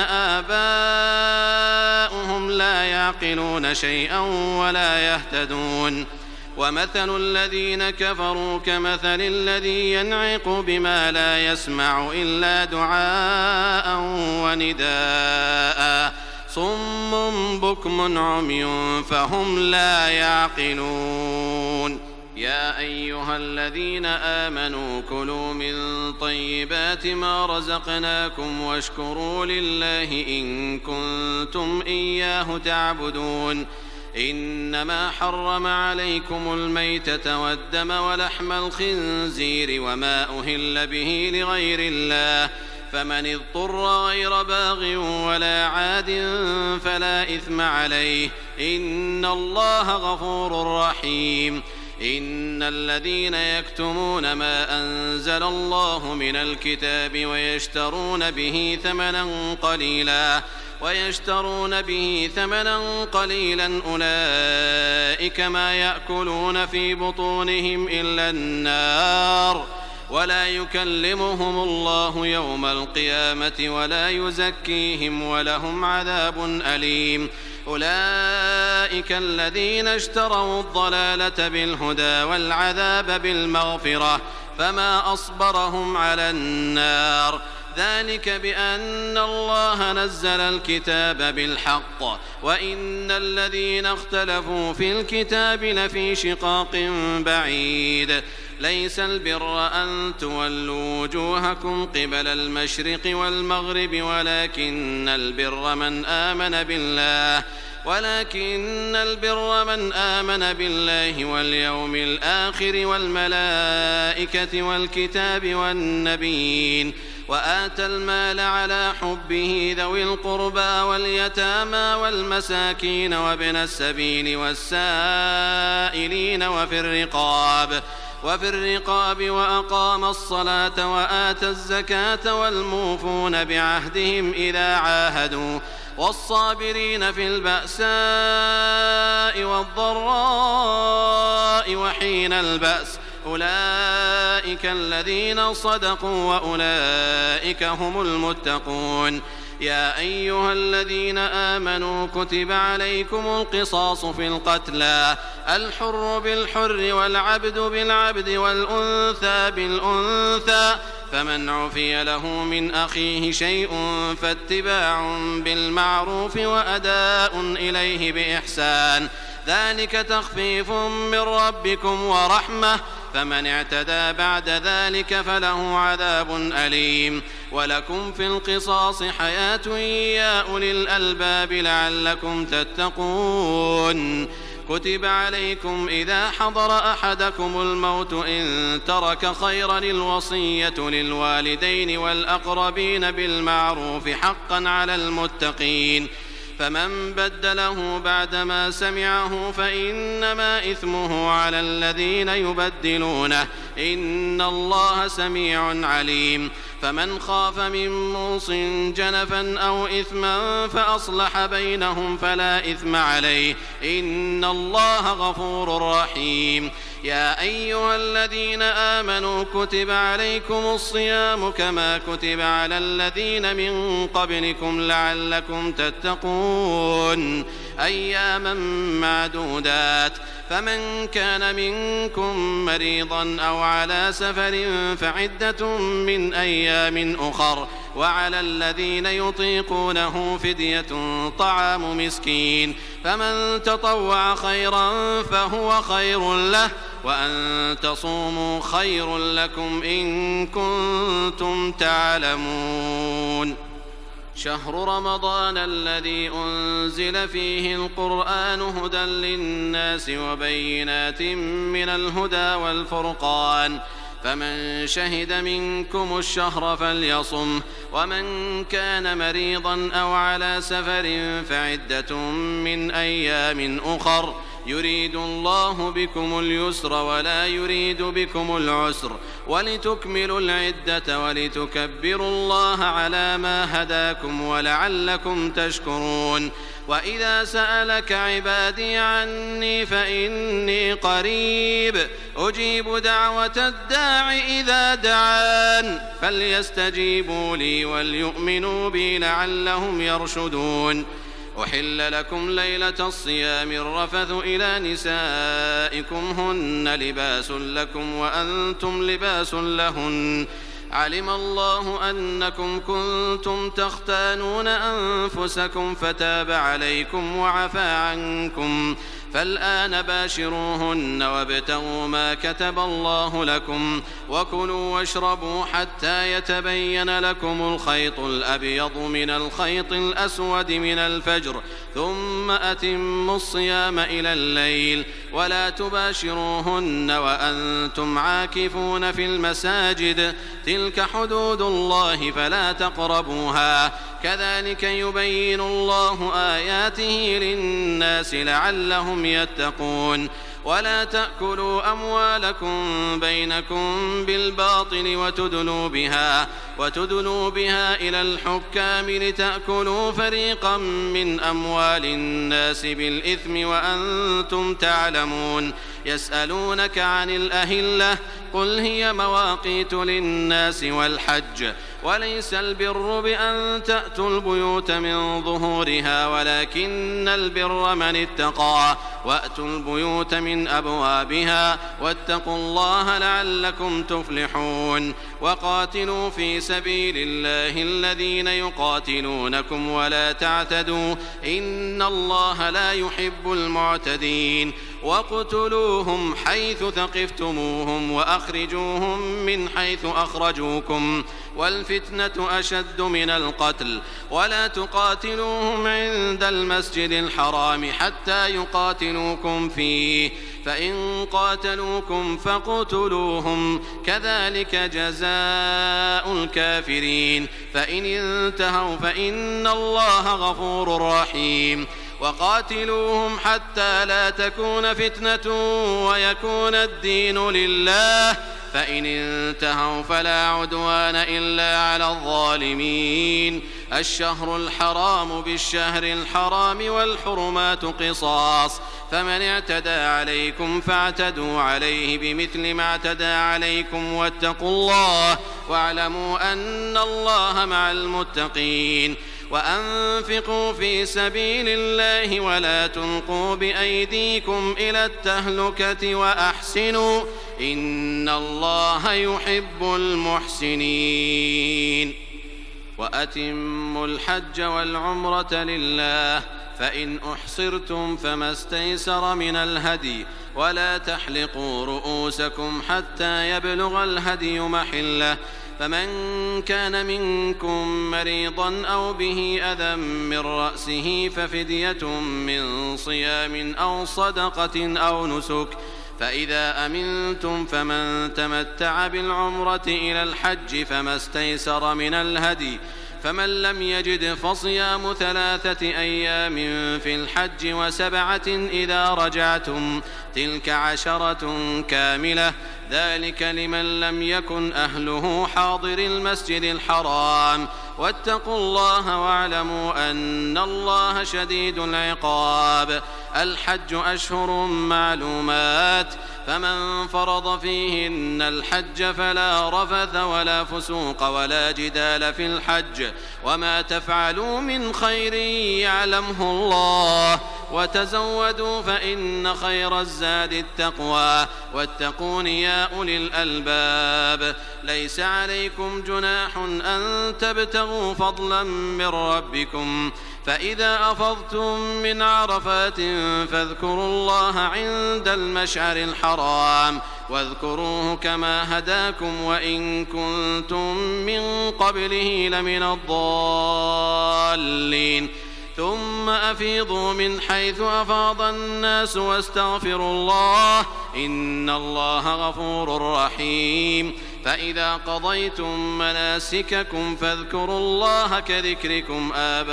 آباؤهم لا يعقلون شيئا ولا يهتدون ومثل الذين كفروا كمثل الذي ينعق بما لا يسمع إلا دعاء ونداء صم بكم عمي فهم لا يعقلون يا أيها الذين آمنوا كلوا من طيبات ما رزقناكم واشكروا لله إن كنتم إياه تعبدون إنما حرم عليكم الميتة والدم ولحم الخنزير وما أهل به لغير الله فمن اضطر غير باغ ولا عاد فلا إثم عليه إن الله غفور رحيم إن الذين يكتمون ما أنزل الله من الكتاب ويشترون به ثمنا قليلا ويشترون به ثمنا قليلا أولئك ما يأكلون في بطونهم إلا النار ولا يكلمهم الله يوم القيامة ولا يزكيهم ولهم عذاب أليم أولئك الذين اشتروا الضلالة بالهدى والعذاب بالمغفرة فما أصبرهم على النار ذلك بأن الله نزل الكتاب بالحق وإن الذين اختلفوا في الكتاب لفي شقاق بعيد ليس البر أن تولوا وجوهكم قبل المشرق والمغرب ولكن البر من آمن بالله ولكن البر من آمن بالله واليوم الآخر والملائكة والكتاب والنبيين وآتى المال على حبه ذوي القربى واليتامى والمساكين وابن السبيل والسائلين وفي الرقاب وفي الرقاب وأقام الصلاة وآتى الزكاة والموفون بعهدهم إذا عاهدوا والصابرين في البأساء والضراء وحين البأس أولئك الذين صدقوا وأولئك هم المتقون يا أيها الذين آمنوا كتب عليكم القصاص في القتلى الحر بالحر والعبد بالعبد والأنثى بالأنثى فمن عفي له من أخيه شيء فاتباع بالمعروف وأداء إليه بإحسان ذلك تخفيف من ربكم ورحمة فمن اعتدى بعد ذلك فله عذاب أليم ولكم في القصاص حياة يا أولي الألباب لعلكم تتقون كتب عليكم إذا حضر أحدكم الموت إن ترك خيرا الوصية للوالدين والأقربين بالمعروف حقا على المتقين فمن بدله بعدما سمعه فإنما إثمه على الذين يبدلونه إن الله سميع عليم فمن خاف من موص جنفا أو إثما فأصلح بينهم فلا إثم عليه إن الله غفور رحيم يا أيها الذين آمنوا كتب عليكم الصيام كما كتب على الذين من قبلكم لعلكم تتقون أياما معدودات فمن كان منكم مريضا أو على سفر فعدة من أيام أخر وعلى الذين يطيقونه فدية طعام مسكين فمن تطوع خيرا فهو خير له وأن تصوموا خير لكم إن كنتم تعلمون شهر رمضان الذي أنزل فيه القرآن هدى للناس وبينات من الهدى والفرقان فمن شهد منكم الشهر فليصم ومن كان مريضا أو على سفر فعدة من أيام أخر يريد الله بكم اليسر ولا يريد بكم العسر ولتكملوا العدة ولتكبروا الله على ما هداكم ولعلكم تشكرون وإذا سألك عبادي عني فإني قريب أجيب دعوة الداع إذا دعان فليستجيبوا لي وليؤمنوا بي لعلهم يرشدون أحل لكم ليلة الصيام الرفث إلى نسائكم هن لباس لكم وأنتم لباس لهن علم الله أنكم كنتم تختانون أنفسكم فتاب عليكم وعفى عنكم فالآن باشروهن وابتغوا ما كتب الله لكم وكلوا واشربوا حتى يتبين لكم الخيط الأبيض من الخيط الأسود من الفجر ثم أتموا الصيام إلى الليل ولا تباشروهن وأنتم عاكفون في المساجد تلك حدود الله فلا تقربوها كذلك يبين الله آياته للناس لعلهم يتقون ولا تأكلوا أموالكم بينكم بالباطل وتدلوا بها وتدلوا بها إلى الحكام لتأكلوا فريقا من أموال الناس بالإثم وأنتم تعلمون يسألونك عن الأهلة قل هي مواقيت للناس والحج وليس البر بأن تأتوا البيوت من ظهورها ولكن البر من اتقى وأتوا البيوت من أبوابها واتقوا الله لعلكم تفلحون وقاتلوا في سبيل الله الذين يقاتلونكم ولا تعتدوا إن الله لا يحب المعتدين وَاقْتُلُوهُمْ حَيْثُ ثَقِفْتُمُوهُمْ وَأَخْرِجُوهُمْ مِنْ حَيْثُ أَخْرَجُوكُمْ وَالْفِتْنَةُ أَشَدُّ مِنَ الْقَتْلِ وَلَا تُقَاتِلُوهُمْ عِندَ الْمَسْجِدِ الْحَرَامِ حَتَّى يُقَاتِلُوكُمْ فِيهِ فإن قاتلوكم فاقتلوهم كذلك جزاء الكافرين فإن انتهوا فإن الله غفور رحيم وقاتلوهم حتى لا تكون فتنة ويكون الدين لله فإن انتهوا فلا عدوان إلا على الظالمين الشهر الحرام بالشهر الحرام والحرمات قصاص فمن اعتدى عليكم فاعتدوا عليه بمثل ما اعتدى عليكم واتقوا الله واعلموا أن الله مع المتقين وأنفقوا في سبيل الله ولا تلقوا بأيديكم إلى التهلكة وأحسنوا إن الله يحب المحسنين وأتموا الحج والعمرة لله فإن أحصرتم فما استيسر من الهدي ولا تحلقوا رؤوسكم حتى يبلغ الهدي محله فمن كان منكم مريضا أو به أذى من رأسه ففدية من صيام أو صدقة أو نسك فإذا أمنتم فمن تمتع بالعمرة إلى الحج فما استيسر من الهدي فمن لم يجد فصيام ثلاثة أيام في الحج وسبعة إذا رجعتم تلك عشرة كاملة ذلك لمن لم يكن أهله حاضر المسجد الحرام واتقوا الله واعلموا أن الله شديد العقاب الحج أشهر معلومات فمن فرض فيهن الحج فلا رفث ولا فسوق ولا جدال في الحج وما تفعلوا من خير يعلمه الله وتزودوا فإن خير الزاد التقوى واتقون يا أولي الألباب ليس عليكم جناح أن تبتغوا فضلا من ربكم فإذا أفضتم من عرفات فاذكروا الله عند المشعر الحرام واذكروه كما هداكم وإن كنتم من قبله لمن الضالين ثم أفيضوا من حيث أفاض الناس واستغفروا الله إن الله غفور رحيم فإذا قضيتم مناسككم فاذكروا الله كذكركم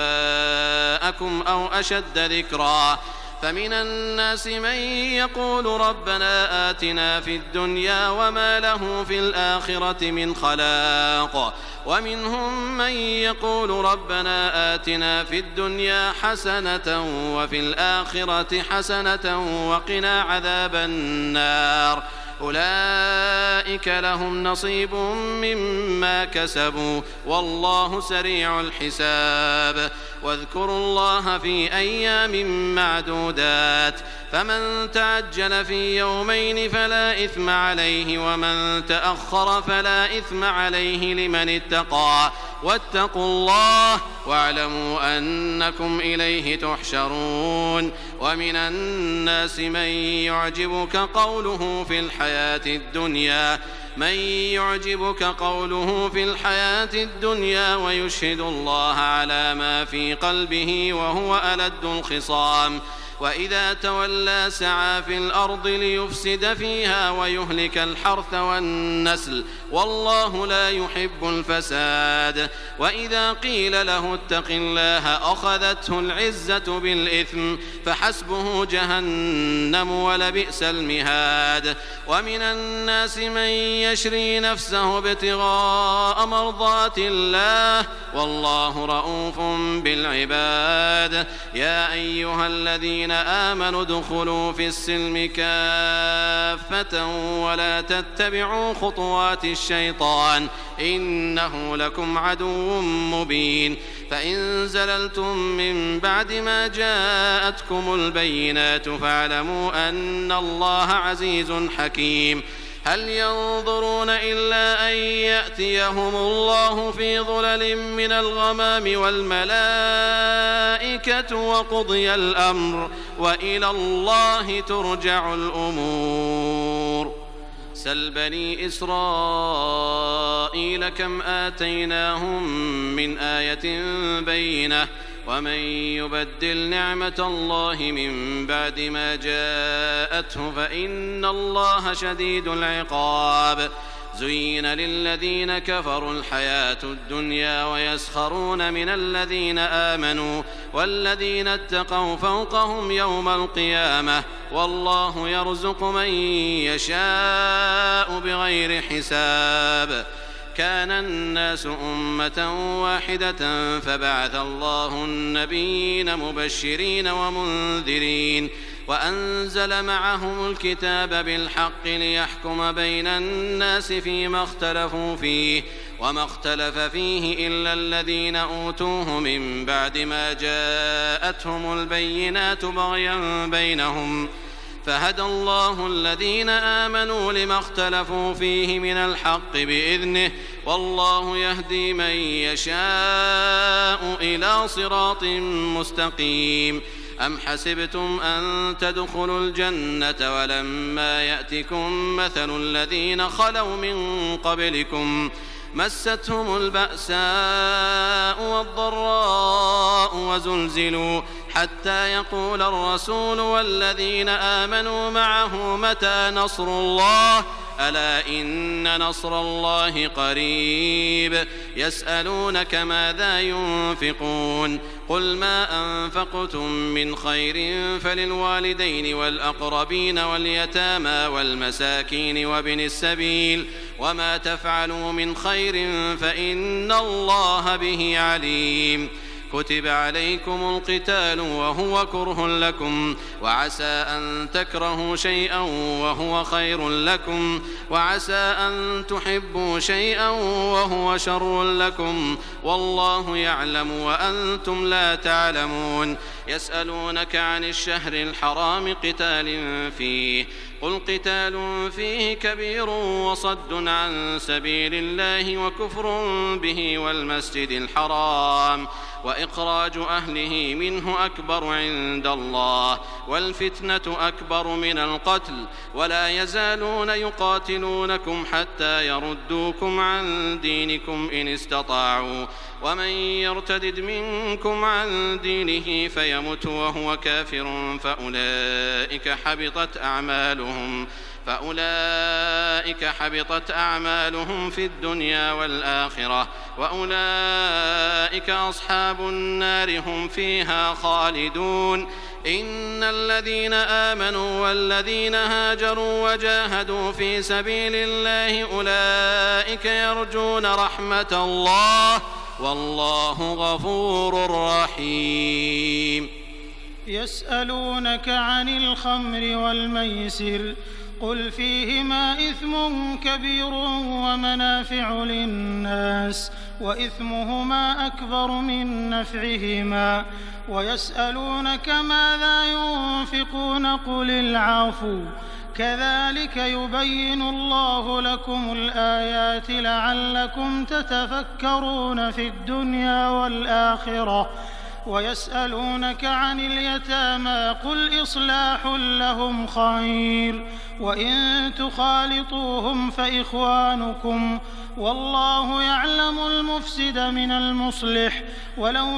آباءكم أو أشد ذكرا فمن الناس من يقول ربنا آتنا في الدنيا وما له في الآخرة من خلاق ومنهم من يقول ربنا آتنا في الدنيا حسنة وفي الآخرة حسنة وقنا عذاب النار أولئك لهم نصيب مما كسبوا والله سريع الحساب واذكروا الله في أيام معدودات فمن تعجل في يومين فلا إثم عليه ومن تأخر فلا إثم عليه لمن اتقى واتقوا الله واعلموا أنكم إليه تحشرون ومن الناس من يعجبك قوله في الحياة الدنيا من يعجبك قوله في الحياة الدنيا ويشهد الله على ما في قلبه وهو ألد الخصام وإذا تولى سعى في الأرض ليفسد فيها ويهلك الحرث والنسل والله لا يحب الفساد وإذا قيل له اتق الله أخذته العزة بالإثم فحسبه جهنم ولبئس المهاد ومن الناس من يشري نفسه ابتغاء مرضات الله والله رؤوف بالعباد يا أيها الذين آمنوا ادخلوا في السلم كافة ولا تتبعوا خطوات الشيطان إنه لكم عدو مبين فإن زللتم من بعد ما جاءتكم البينات فاعلموا أن الله عزيز حكيم هل ينظرون إلا أن يأتيهم الله في ظلل من الغمام والملائكة وقضي الأمر وإلى الله ترجع الأمور سل بني إسرائيل كم آتيناهم من آية بينة ومن يبدل نعمة الله من بعد ما جاءته فإن الله شديد العقاب زين للذين كفروا الحياة الدنيا ويسخرون من الذين آمنوا والذين اتقوا فوقهم يوم القيامة والله يرزق من يشاء بغير حساب كان الناس أمة واحدة فبعث الله النبيين مبشرين ومنذرين وأنزل معهم الكتاب بالحق ليحكم بين الناس فيما اختلفوا فيه وما اختلف فيه إلا الذين أوتوه من بعد ما جاءتهم البينات بغيا بينهم فهدى الله الذين آمنوا لما اختلفوا فيه من الحق بإذنه والله يهدي من يشاء إلى صراط مستقيم أم حسبتم أن تدخلوا الجنة ولما يأتكم مثل الذين خلوا من قبلكم مستهم البأساء والضراء وزلزلوا حتى يقول الرسول والذين آمنوا معه متى نصر الله ألا إن نصر الله قريب يسألونك ماذا ينفقون قل ما أنفقتم من خير فللوالدين والأقربين واليتامى والمساكين وابن السبيل وما تفعلوا من خير فإن الله به عليم كتب عليكم القتال وهو كره لكم وعسى أن تكرهوا شيئا وهو خير لكم وعسى أن تحبوا شيئا وهو شر لكم والله يعلم وأنتم لا تعلمون يسألونك عن الشهر الحرام قتال فيه قل قتال فيه كبير وصد عن سبيل الله وكفر به والمسجد الحرام وإخراج أهله منه أكبر عند الله والفتنة أكبر من القتل ولا يزالون يقاتلونكم حتى يردوكم عن دينكم إن استطاعوا ومن يرتدد منكم عن دينه فيمت وهو كافر فأولئك حبطت أعمالهم فأولئك حبطت أعمالهم في الدنيا والآخرة وأولئك أصحاب النار هم فيها خالدون إن الذين آمنوا والذين هاجروا وجاهدوا في سبيل الله أولئك يرجون رحمة الله والله غفور رحيم يسألونك عن الخمر والميسر قل فيهما إثم كبير ومنافع للناس وإثمهما أكبر من نفعهما ويسألونك ماذا ينفقون قل العفو كذلك يبين الله لكم الآيات لعلكم تتفكرون في الدنيا والآخرة ويسألونك عن اليتامى قل إصلاح لهم خير وإن تخالطوهم فإخوانكم والله يعلم المفسد من المصلح ولو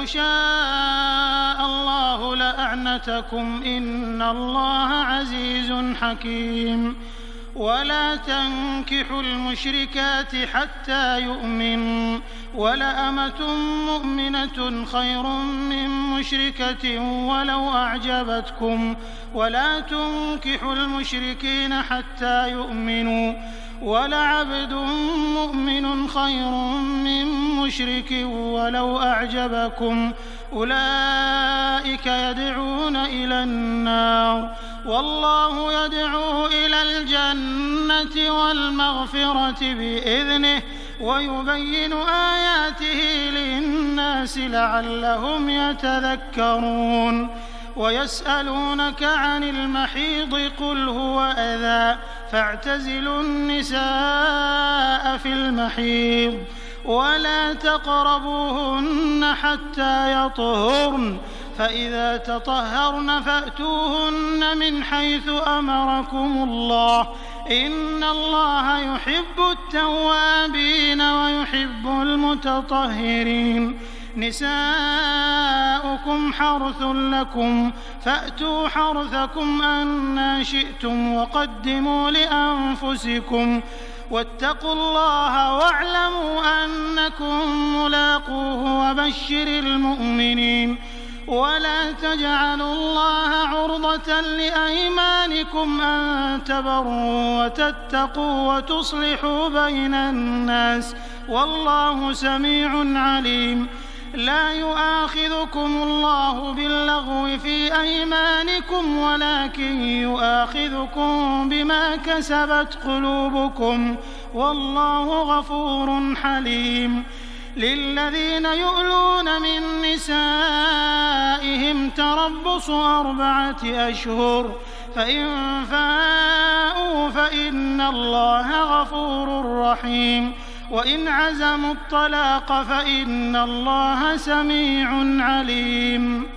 شاء الله لأعنتكم إن الله عزيز حكيم ولا تنكحوا المشركات حتى يؤمنوا ولأمة مؤمنة خير من مشركة ولو أعجبتكم ولا تنكحوا المشركين حتى يؤمنوا ولعبد مؤمن خير من مشرك ولو أعجبكم أولئك يدعون إلى النار والله يدعو إلى الجنة والمغفرة بإذنه ويبين آياته للناس لعلهم يتذكرون ويسألونك عن المحيض قل هو أذى فاعتزلوا النساء في المحيض ولا تقربوهن حتى يطهرن فإذا تطهرن فأتوهن من حيث أمركم الله إن الله يحب التوابين ويحب المتطهرين نساؤكم حرث لكم فأتوا حرثكم أنى شئتم وقدموا لأنفسكم واتقوا الله واعلموا أنكم ملاقوه وبشر المؤمنين ولا تجعلوا الله عرضة لأيمانكم أن تبروا وتتقوا وتصلحوا بين الناس والله سميع عليم لا يؤاخذكم الله باللغو في أيمانكم ولكن يؤاخذكم بما كسبت قلوبكم والله غفور حليم للذين يؤلون من نسائهم تربص أربعة أشهر فإن فاءوا فإن الله غفور رحيم وإن عزموا الطلاق فإن الله سميع عليم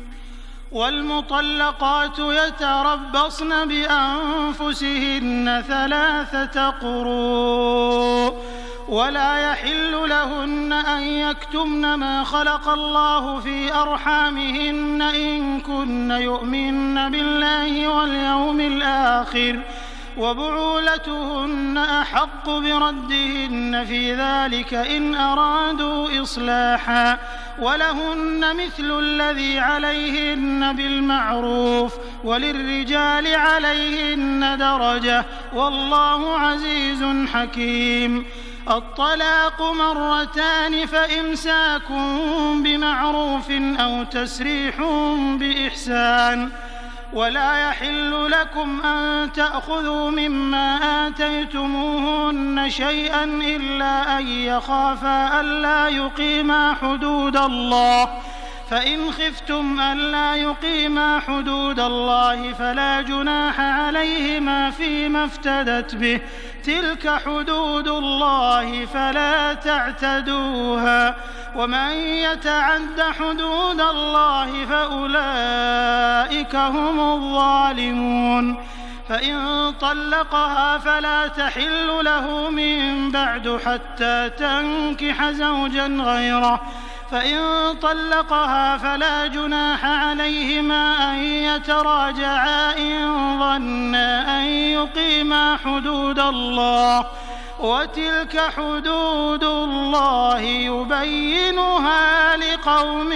والمطلقات يتربصن بأنفسهن ثلاثة قروء ولا يحل لهن أن يكتمن ما خلق الله في أرحامهن إن كن يؤمن بالله واليوم الآخر وبعولتهن أحق بردهن في ذلك إن أرادوا إصلاحا ولهن مثل الذي عليهن بالمعروف وللرجال عليهن درجة والله عزيز حكيم. الطلاق مرتان فإمساك بمعروف أو تسريح بإحسان ولا يحل لكم أن تأخذوا مما آتيتموهن شيئا إلا أن يخافا ألا يقيما حدود الله فإن خفتم ألا يقيما حدود الله فلا جناح عليهما فيما افتدت به تلك حدود الله فلا تعتدوها ومن يتعد حدود الله فأولئك هم الظالمون. فإن طلقها فلا تحل له من بعد حتى تنكح زوجا غيره فإن طلقها فلا جناح عليهما أن يتراجعا إن ظنا أن يقيما حدود الله وتلك حدود الله يبينها لقوم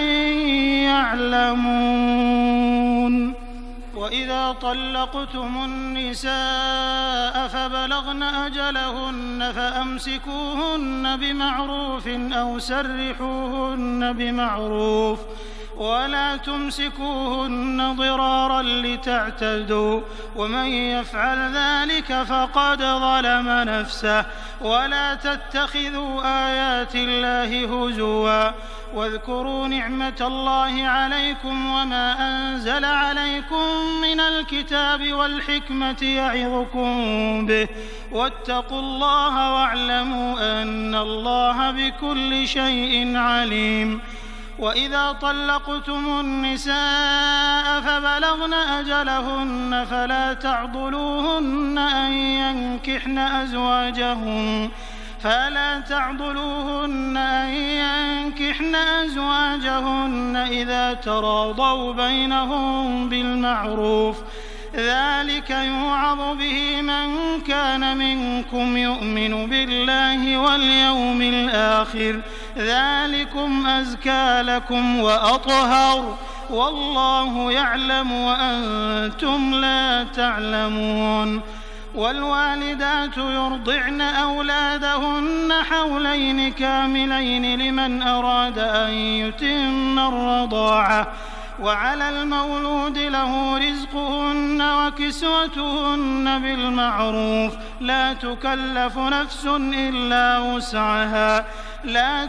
يعلمون. وإذا طلقتم النساء فبلغن أجلهن فأمسكوهن بمعروف أو سرحوهن بمعروف ولا تمسكوهن ضرارا لتعتدوا ومن يفعل ذلك فقد ظلم نفسه ولا تتخذوا آيات الله هزوا واذكروا نعمة الله عليكم وما أنزل عليكم من الكتاب والحكمة يعظكم به واتقوا الله واعلموا أن الله بكل شيء عليم. وإذا طلقتم النساء فبلغن أجلهن فلا تعضلوهن أن ينكحن أزواجهن فلا تعضلوهن أن ينكحن أزواجهن إذا تراضوا بينهم بالمعروف ذلك يوعظ به من كان منكم يؤمن بالله واليوم الآخر ذلكم أزكى لكم وأطهر والله يعلم وأنتم لا تعلمون. والوالدات يرضعن أولادهن حولين كاملين لمن أراد أن يتم الرضاعة وعلى المولود له رزقهن وكسوتهن بالمعروف لا تكلف نفس إلا وسعها لا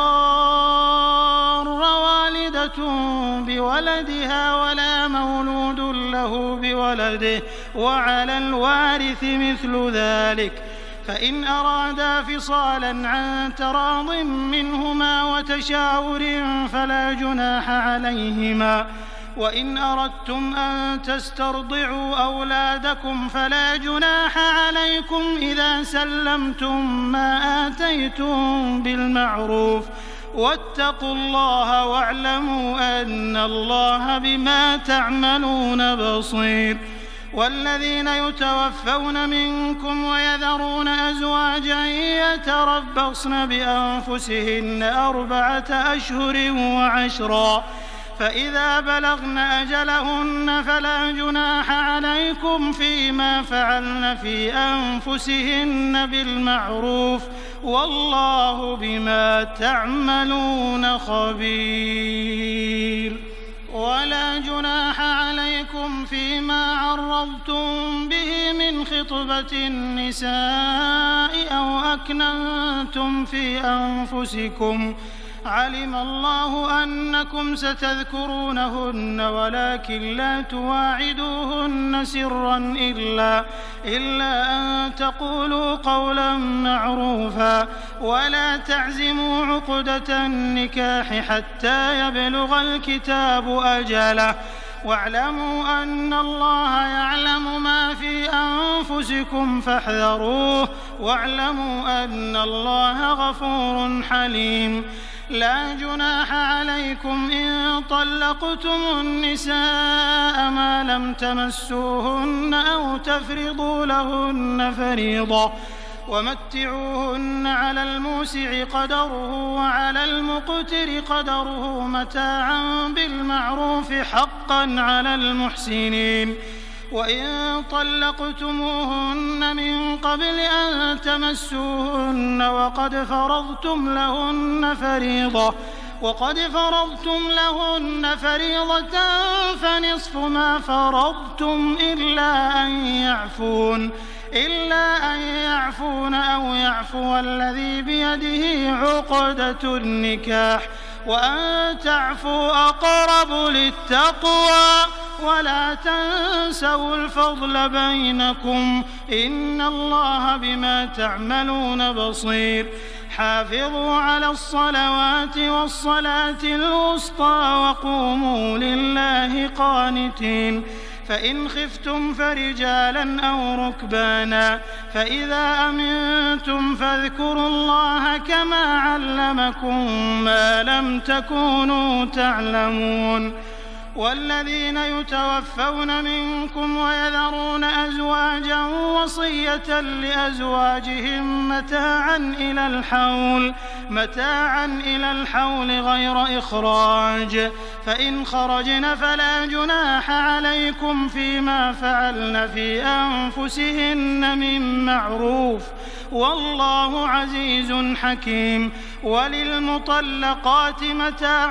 تضار والدة بولدها ولا مولود له بولده وعلى الوارث مثل ذلك فإن أرادا فصالا عن تراض منهما وتشاور فلا جناح عليهما. وإن أردتم أن تسترضعوا أولادكم فلا جناح عليكم إذا سلمتم ما آتيتم بالمعروف واتقوا الله واعلموا أن الله بما تعملون بصير. والذين يتوفون منكم ويذرون أزواجا يتربصن بأنفسهن أربعة أشهر وعشرا فإذا بلغن أجلهن فلا جناح عليكم فيما فعلن في أنفسهن بالمعروف والله بما تعملون خبير. ولا جناح عليكم فيما عرضتم به من خطبة النساء أو أكننتم في أنفسكم علم الله أنكم ستذكرونهن ولكن لا تواعدوهن سرا إلا, إلا أن تقولوا قولا معروفا ولا تعزموا عقدة النكاح حتى يبلغ الكتاب أجله واعلموا أن الله يعلم ما في أنفسكم فاحذروه واعلموا أن الله غفور حليم. لا جناح عليكم إن طلقتم النساء ما لم تمسوهن أو تفرضوا لهن فريضة ومتعوهن على الموسع قدره وعلى المقتر قدره متاعا بالمعروف حقا على المحسنين. وإن طلقتموهن من قبل أن تمسوهن وقد فرضتم لهن فريضة وقد فرضتم لهن فريضة فنصف ما فرضتم إلا أن يعفون إلا أن يعفون أو يعفو الذي بيده عقدة النكاح وأن تعفوا أقرب للتقوى ولا تنسوا الفضل بينكم إن الله بما تعملون بصير. حافظوا على الصلوات والصلاة الوسطى وقوموا لله قانتين. فإن خفتم فرجالا أو ركبانا فإذا أمنتم فاذكروا الله كما علمكم ما لم تكونوا تعلمون. والذين يتوفون منكم ويذرون أزواجا وصية لأزواجهم متاعا إلى الحول متاعا إلى الحول غير إخراج فإن خرجن فلا جناح عليكم فيما فعلن في أنفسهن من معروف والله عزيز حكيم. وللمطلقات متاع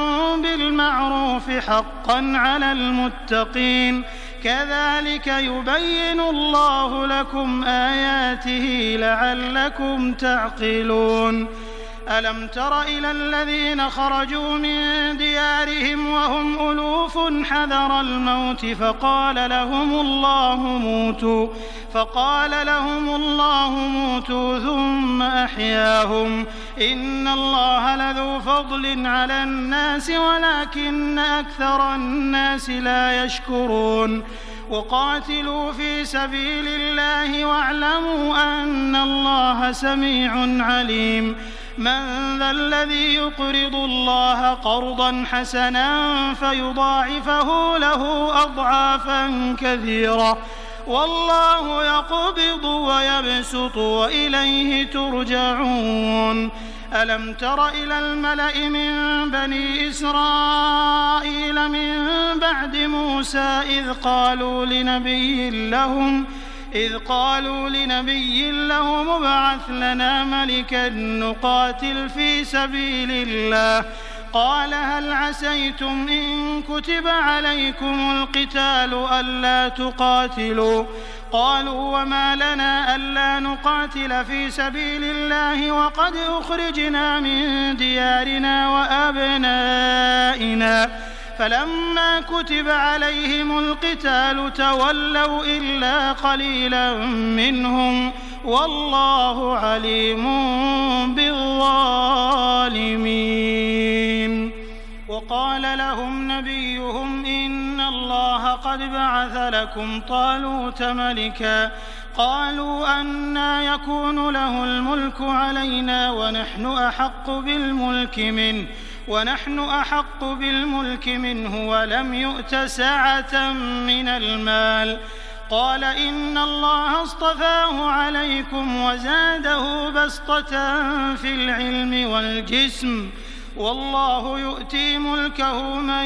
بالمعروف حقا على المتقين كذلك يبين الله لكم آياته لعلكم تعقلون. ألم تر إلى الذين خرجوا من ديارهم وهم ألوف حذر الموت فقال لهم الله موتوا فقال لهم الله موتوا ثم أحياهم إن الله لذو فضل على الناس ولكن أكثر الناس لا يشكرون. وقاتلوا في سبيل الله واعلموا أن الله سميع عليم. من ذا الذي يقرض الله قرضا حسنا فيضاعفه له أضعافا كثيرة والله يقبض ويبسط وإليه ترجعون. ألم تر إلى الملأ من بني إسرائيل من بعد موسى إذ قالوا لنبي لهم إذ قالوا لنبي لهم ابعث لنا ملكا نقاتل في سبيل الله قال هل عسيتم إن كتب عليكم القتال ألا تقاتلوا قالوا وما لنا ألا نقاتل في سبيل الله وقد أخرجنا من ديارنا وأبنائنا فلما كتب عليهم القتال تولوا إلا قليلا منهم والله عليم بالظالمين. وقال لهم نبيهم إن الله قد بعث لكم طالوت ملكا قالوا أنى يكون له الملك علينا ونحن أحق بالملك منه ونحن أحق بالملك منه ولم يؤت سعة من المال قال إن الله اصطفاه عليكم وزاده بسطة في العلم والجسم والله يؤتي ملكه من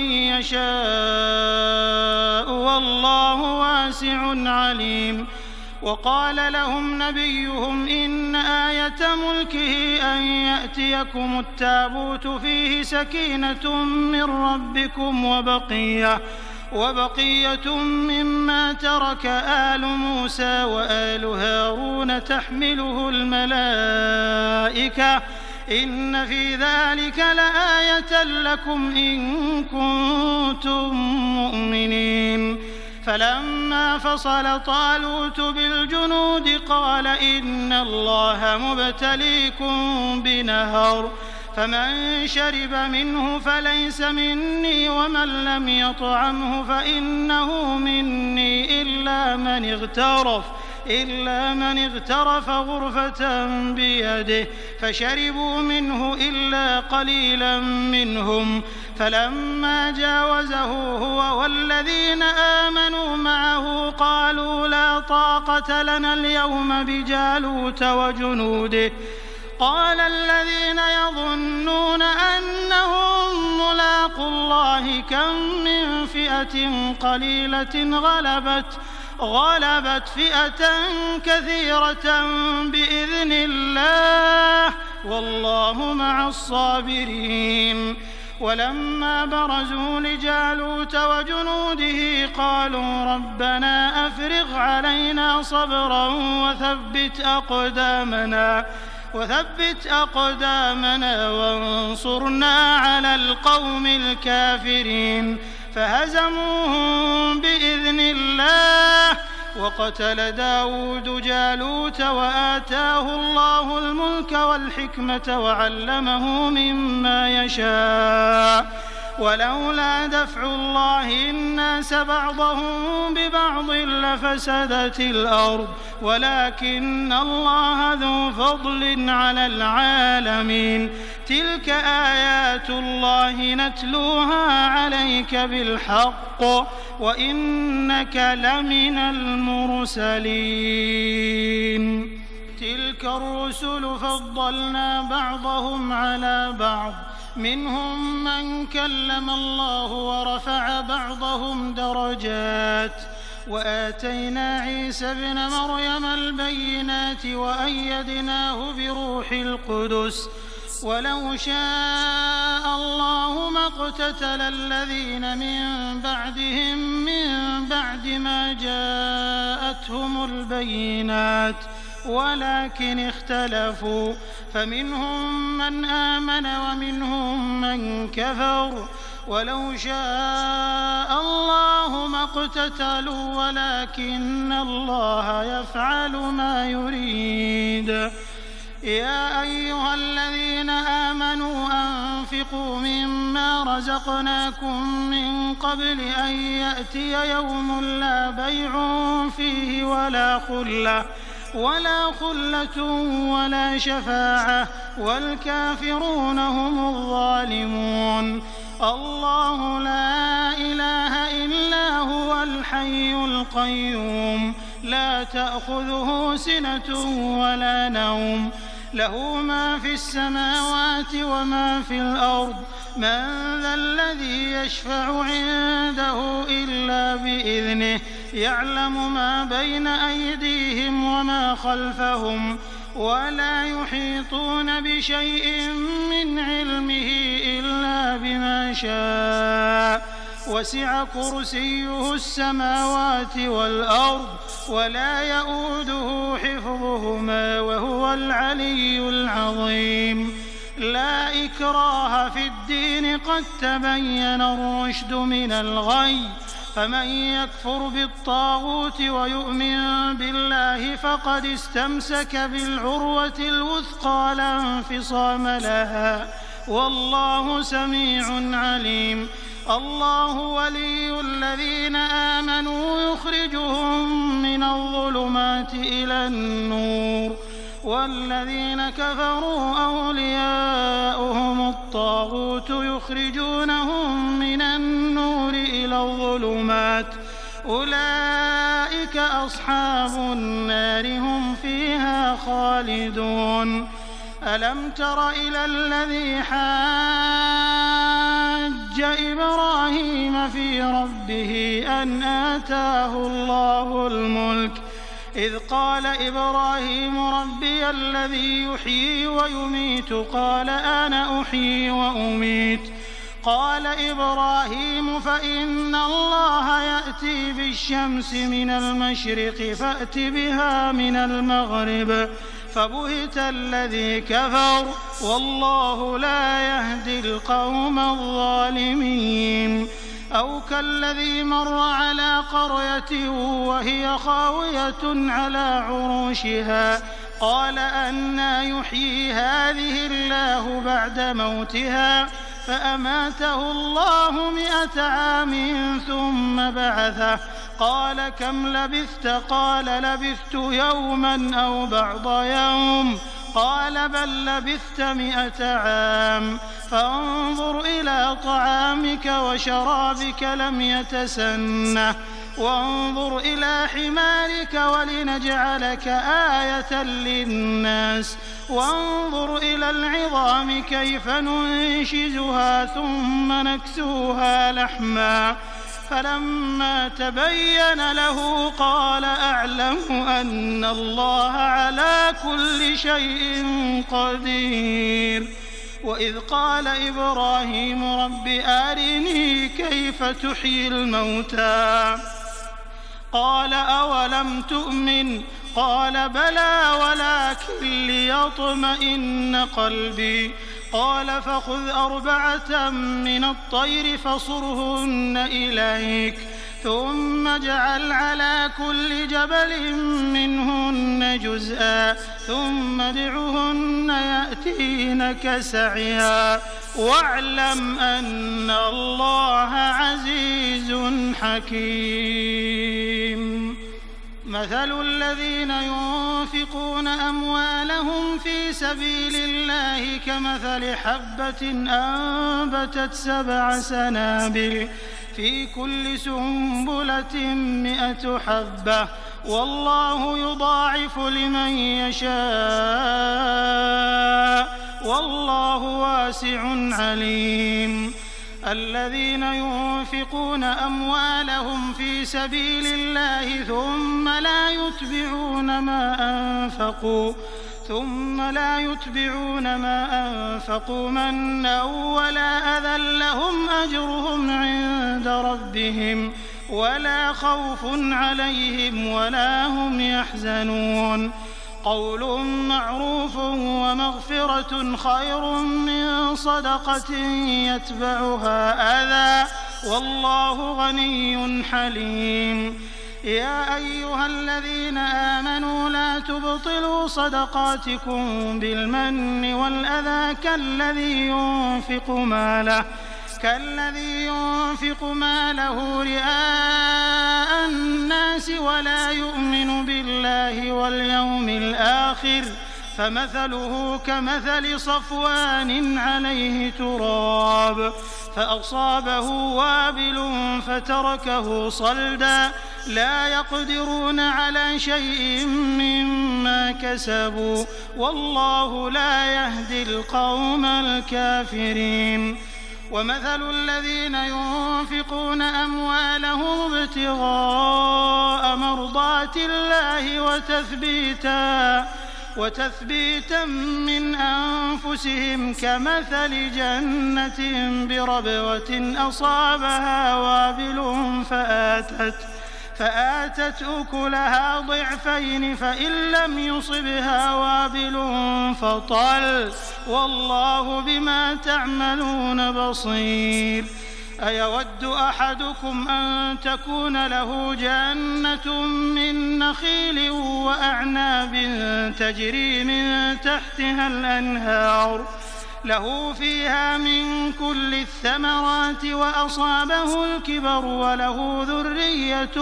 يشاء والله واسع عليم. وقال لهم نبيهم إن آية ملكه أن يأتيكم التابوت فيه سكينة من ربكم وبقية وبقية مما ترك آل موسى وآل هارون تحمله الملائكة إن في ذلك لآية لكم إن كنتم مؤمنين. فلما فصل طالوت بالجنود قال إن الله مبتليكم بنهر فمن شرب منه فليس مني ومن لم يطعمه فإنه مني إلا من اغترف إلا من اغترف غرفة بيده فشربوا منه إلا قليلا منهم فلما جاوزه هو والذين آمنوا معه قالوا لا طاقة لنا اليوم بجالوت وجنوده قال الذين يظنون أنهم ملاقو الله كم من فئة قليلة غلبت غلبت فئة كثيرة بإذن الله والله مع الصابرين ولما برزوا لجالوت وجنوده قالوا ربنا أفرغ علينا صبرا وثبت أقدامنا وثبت أقدامنا وانصرنا على القوم الكافرين فهزموهم بإذن الله وقتل داود جالوت وآتاه الله الملك والحكمة وعلمه مما يشاء ولولا دفع الله الناس بعضهم ببعض لفسدت الأرض ولكن الله ذو فضل على العالمين تلك آيات الله نتلوها عليك بالحق وإنك لمن المرسلين تلك الرسل فضلنا بعضهم على بعض منهم من كلم الله ورفع بعضهم درجات وآتينا عيسى ابن مريم البينات وأيدناه بروح القدس ولو شاء الله ما اقتتل الذين من بعدهم من بعد ما جاءتهم البينات ولكن اختلفوا فمنهم من آمن ومنهم من كفر ولو شاء الله ما اقتتلوا ولكن الله يفعل ما يريد يا أيها الذين آمنوا أنفقوا مما رزقناكم من قبل أن يأتي يوم لا بيع فيه ولا خلة ولا خلة ولا شفاعة والكافرون هم الظالمون الله لا إله إلا هو الحي القيوم لا تأخذه سنة ولا نوم له ما في السماوات وما في الأرض من ذا الذي يشفع عنده إلا بإذنه يعلم ما بين أيديهم وما خلفهم ولا يحيطون بشيء من علمه إلا بما شاء وسع كرسيه السماوات والأرض ولا يؤوده حفظهما وهو العلي العظيم لا إكراه في الدين قد تبين الرشد من الغي فمن يكفر بالطاغوت ويؤمن بالله فقد استمسك بالعروة الوثقى لا انفصام لها والله سميع عليم الله ولي الذين آمنوا يخرجهم من الظلمات إلى النور والذين كفروا أولياؤهم الطاغوت يخرجونهم من النور إلى الظلمات أولئك أصحاب النار هم فيها خالدون ألم تر إلى الذي حاج إبراهيم في ربه أن آتاه الله الملك إذ قال إبراهيم ربي الذي يحيي ويميت قال أنا أحيي وأميت قال إبراهيم فإن الله يأتي بالشمس من المشرق فأت بها من المغرب فبهت الذي كفر والله لا يهدي القوم الظالمين أو كالذي مر على قرية وهي خاوية على عروشها قال أنى يحيي هذه الله بعد موتها فأماته الله مئة عام ثم بعثه قال كم لبثت؟ قال لبثت يوما أو بعض يوم. قال بل لبثت مئة عام. فانظر إلى طعامك وشرابك لم يتسنه، وانظر إلى حمارك ولنجعلك آية للناس، وانظر إلى العظام كيف ننشزها ثم نكسوها لحما. فلما تبين له قال أعلم أن الله على كل شيء قدير. وإذ قال إبراهيم رب أرني كيف تحيي الموتى قال أولم تؤمن قال بلى ولكن ليطمئن قلبي. قال فخذ أربعة من الطير فصرهن إليك ثم اجعل على كل جبل منهن جزءا ثم ادعهن يأتينك سعيا واعلم أن الله عزيز حكيم. مثل الذين ينفقون أموالهم في سبيل الله كمثل حبة أنبتت سبع سنابل في كل سنبلة مئة حبة والله يضاعف لمن يشاء والله واسع عليم. الذين ينفقون أموالهم في سبيل الله ثم لا يتبعون ما أنفقوا ثم لا يتبعون ما أنفقوا منا ولا أذى لهم أجرهم عند ربهم ولا خوف عليهم ولا هم يحزنون. قول معروف ومغفرة خير من صدقة يتبعها أذى والله غني حليم. يا أيها الذين آمنوا لا تبطلوا صدقاتكم بالمن والأذى كالذي ينفق ماله كالذي ينفق ماله رئاء الناس ولا يؤمن بالله واليوم الآخر فمثله كمثل صفوان عليه تراب فأصابه وابل فتركه صلدا لا يقدرون على شيء مما كسبوا والله لا يهدي القوم الكافرين. ومثل الذين ينفقون أموالهم ابتغاء مرضات الله وتثبيتا وتثبيتا من أنفسهم كمثل جنة بربوة أصابها وابل فآتت فآتت أكلها ضعفين فإن لم يصبها وابل فطل والله بما تعملون بصير. أيود أحدكم أن تكون له جنة من نخيل وأعناب تجري من تحتها الأنهار له فيها من كل الثمرات وأصابه الكبر وله ذرية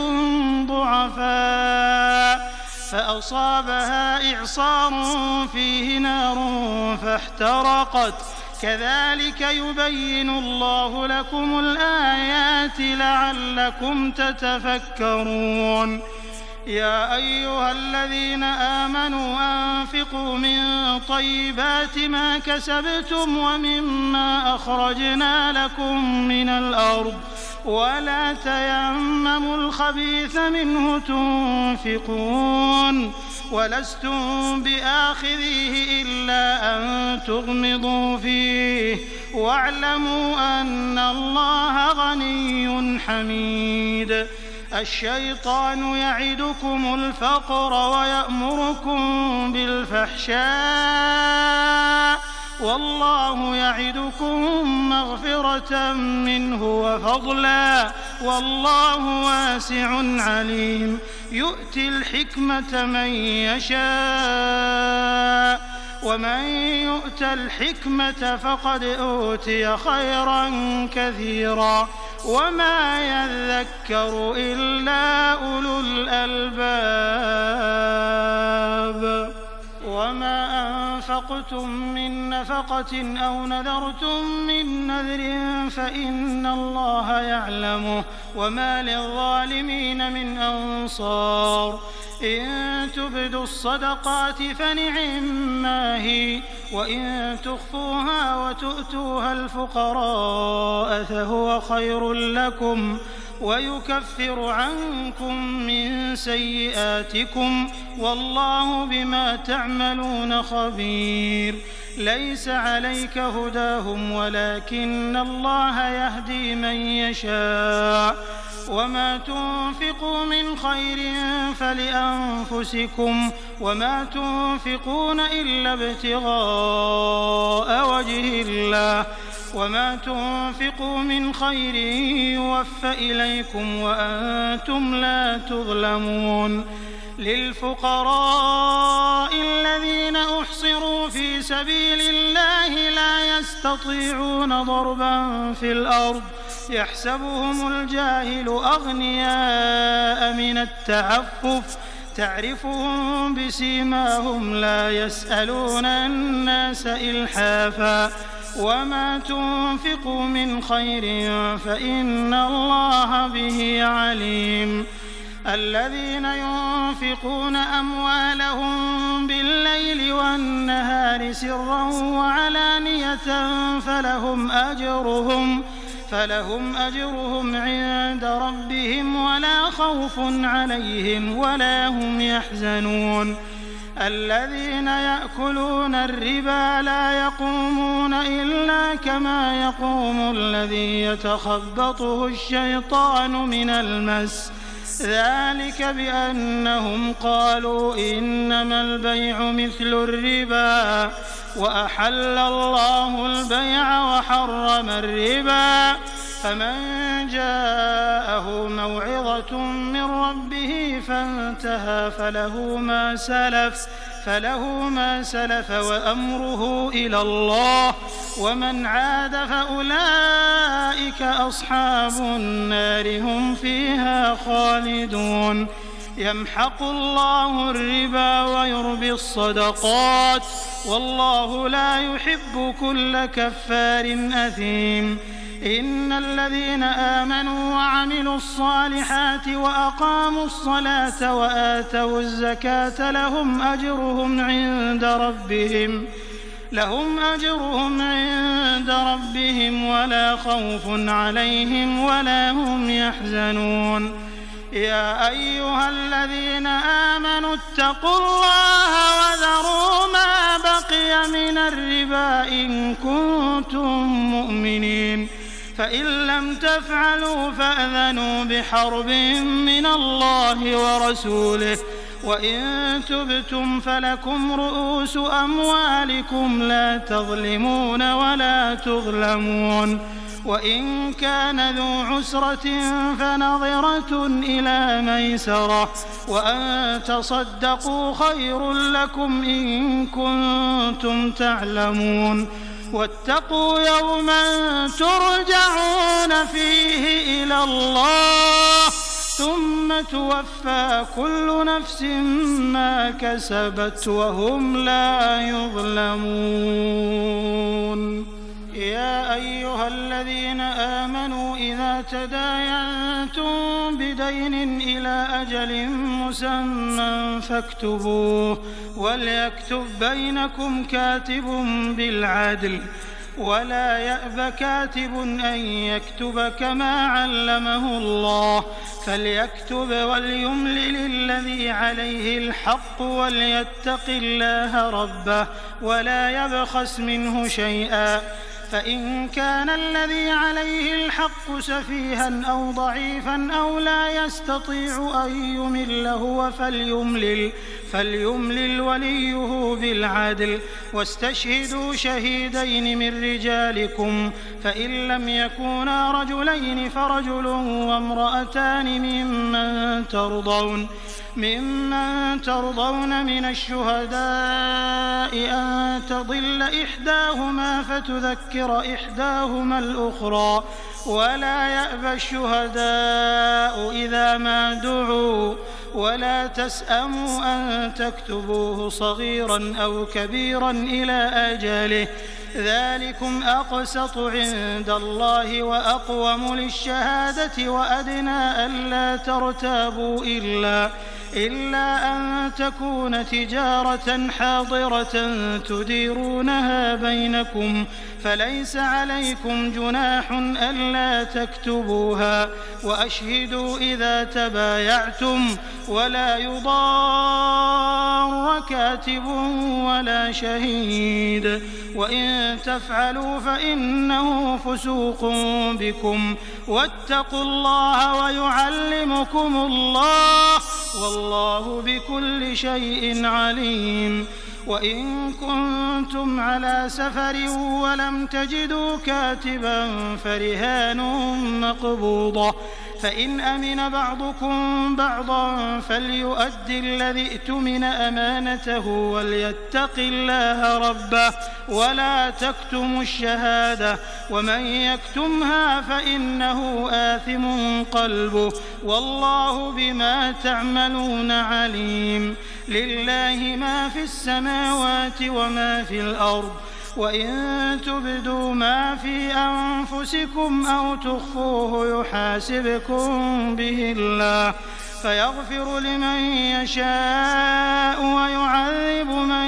ضعفاء فأصابها إعصار فيه نار فاحترقت كذلك يبين الله لكم الآيات لعلكم تتفكرون. يا أيها الذين آمنوا أنفقوا من طيبات ما كسبتم ومما أخرجنا لكم من الأرض ولا تيمموا الخبيث منه تنفقون ولستم بآخذيه إلا أن تغمضوا فيه واعلموا أن الله غني حميد. الشيطان يعدكم الفقر ويأمركم بالفحشاء والله يعدكم مغفرة منه وفضلا والله واسع عليم. يؤتي الحكمة من يشاء ومن يؤت الحكمة فقد أوتي خيرا كثيرا وما يذكر إلا أولو الألباب. وما أنفقتم من نفقة أو نذرتم من نذر فإن الله يعلمه وما للظالمين من أنصار. إن تبدوا الصدقات فنعما هي، وإن تخفوها وتؤتوها الفقراء فهو خير لكم ويكفر عنكم من سيئاتكم والله بما تعملون خبير. ليس عليك هداهم ولكن الله يهدي من يشاء. وما تنفقوا من خير فلأنفسكم وما تنفقون إلا ابتغاء وجه الله وما تنفقوا من خير يوفى إليكم وأنتم لا تظلمون. للفقراء الذين أحصروا في سبيل الله لا يستطيعون ضربا في الأرض يحسبهم الجاهل أغنياء من التعفف تعرفهم بسيماهم لا يسألون الناس إلحافا. وما تنفقوا من خير فإن الله به عليم. الذين ينفقون أموالهم بالليل والنهار سرا وعلانية فلهم أجرهم فلهم أجرهم عند ربهم ولا خوف عليهم ولا هم يحزنون. الذين يأكلون الربا لا يقومون إلا كما يقوم الذي يتخبطه الشيطان من المس. ذلك بأنهم قالوا إنما البيع مثل الربا وأحل الله البيع وحرم الربا. فمن جاءه موعظة من ربه فانتهى فله ما سلف فله ما سلف وأمره إلى الله ومن عاد فأولئك أصحاب النار هم فيها خالدون. يمحق الله الربا ويربي الصدقات والله لا يحب كل كفار أثيم. إن الذين آمنوا وعملوا الصالحات وأقاموا الصلاة وآتوا الزكاة لهم أجرهم عند ربهم لهم أجرهم عند ربهم ولا خوف عليهم ولا هم يحزنون. يا أيها الذين آمنوا اتقوا الله وذروا ما بقي من الربا إن كنتم مؤمنين. فإن لم تفعلوا فأذنوا بحرب من الله ورسوله وإن تبتم فلكم رؤوس أموالكم لا تظلمون ولا تظلمون. وإن كان ذو عسرة فنظرة إلى ميسرة وأن تصدقوا خير لكم إن كنتم تعلمون. واتقوا يوما ترجعون فيه إلى الله ثم توفى كل نفس ما كسبت وهم لا يظلمون. يا أيها الذين آمنوا إذا تداينتم بدين إلى أجل مسمى فاكتبوه وليكتب بينكم كاتب بالعدل ولا يأب كاتب أن يكتب كما علمه الله فليكتب وليملل الذي عليه الحق وليتق الله ربه ولا يبخس منه شيئا. فإن كان الذي عليه الحق سفيها أو ضعيفا أو لا يستطيع أن يمل هو فليملل فليملل وليه بالعدل واستشهدوا شهيدين من رجالكم فإن لم يكونا رجلين فرجل وامرأتان ممن ترضون ممن ترضون من الشهداء أن تضل إحداهما فتذكر إحداهما الأخرى ولا يأبى الشهداء إذا ما دعوا ولا تسأموا أن تكتبوه صغيرا أو كبيرا إلى أجله ذلكم أقسط عند الله وأقوم للشهادة وأدنى ألا ترتابوا إلا إلا أن تكون تجارة حاضرة تديرونها بينكم فليس عليكم جناح ألا تكتبوها وأشهدوا إذا تبايعتم ولا يضار كاتب ولا شهيد وإن تفعلوا فإنه فسوق بكم واتقوا الله ويعلمكم الله والله بكل شيء عليم. وإن كنتم على سفر ولم تجدوا كاتبا فرهان مقبوضة فإن أمن بعضكم بعضا فليؤد الذي ائتمن أمانته وليتق الله ربه ولا تكتموا الشهادة ومن يكتمها فإنه آثم قلبه والله بما تعملون عليم. لله ما في السماوات وما في الأرض وإن تبدوا ما في أنفسكم أو تخفوه يحاسبكم به الله فيغفر لمن يشاء ويعذب من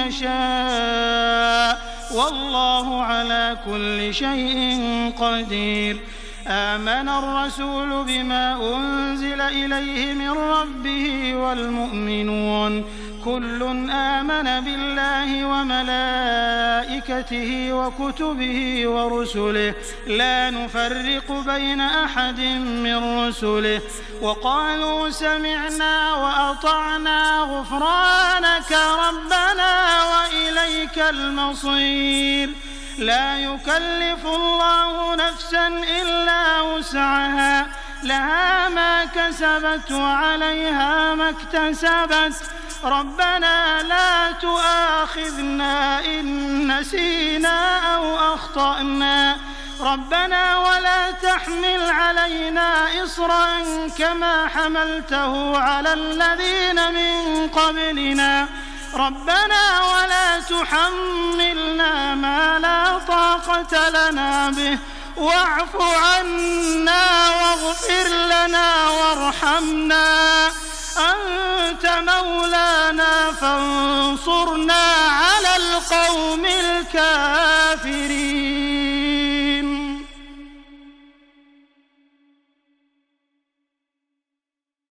يشاء والله على كل شيء قدير. آمن الرسول بما أنزل إليه من ربه والمؤمنون كل آمن بالله وملائكته وكتبه ورسله لا نفرق بين أحد من رسله وقالوا سمعنا وأطعنا غفرانك ربنا وإليك المصير. لا يكلف الله نفسا إلا وسعها لها ما كسبت وعليها ما اكتسبت ربنا لا تؤاخذنا إن نسينا أو أخطأنا ربنا ولا تحمل علينا إصرا كما حملته على الذين من قبلنا ربنا ولا تحملنا ما لا طاقة لنا به واعف عنا واغفر لنا وارحمنا أنت مولانا فانصرنا على القوم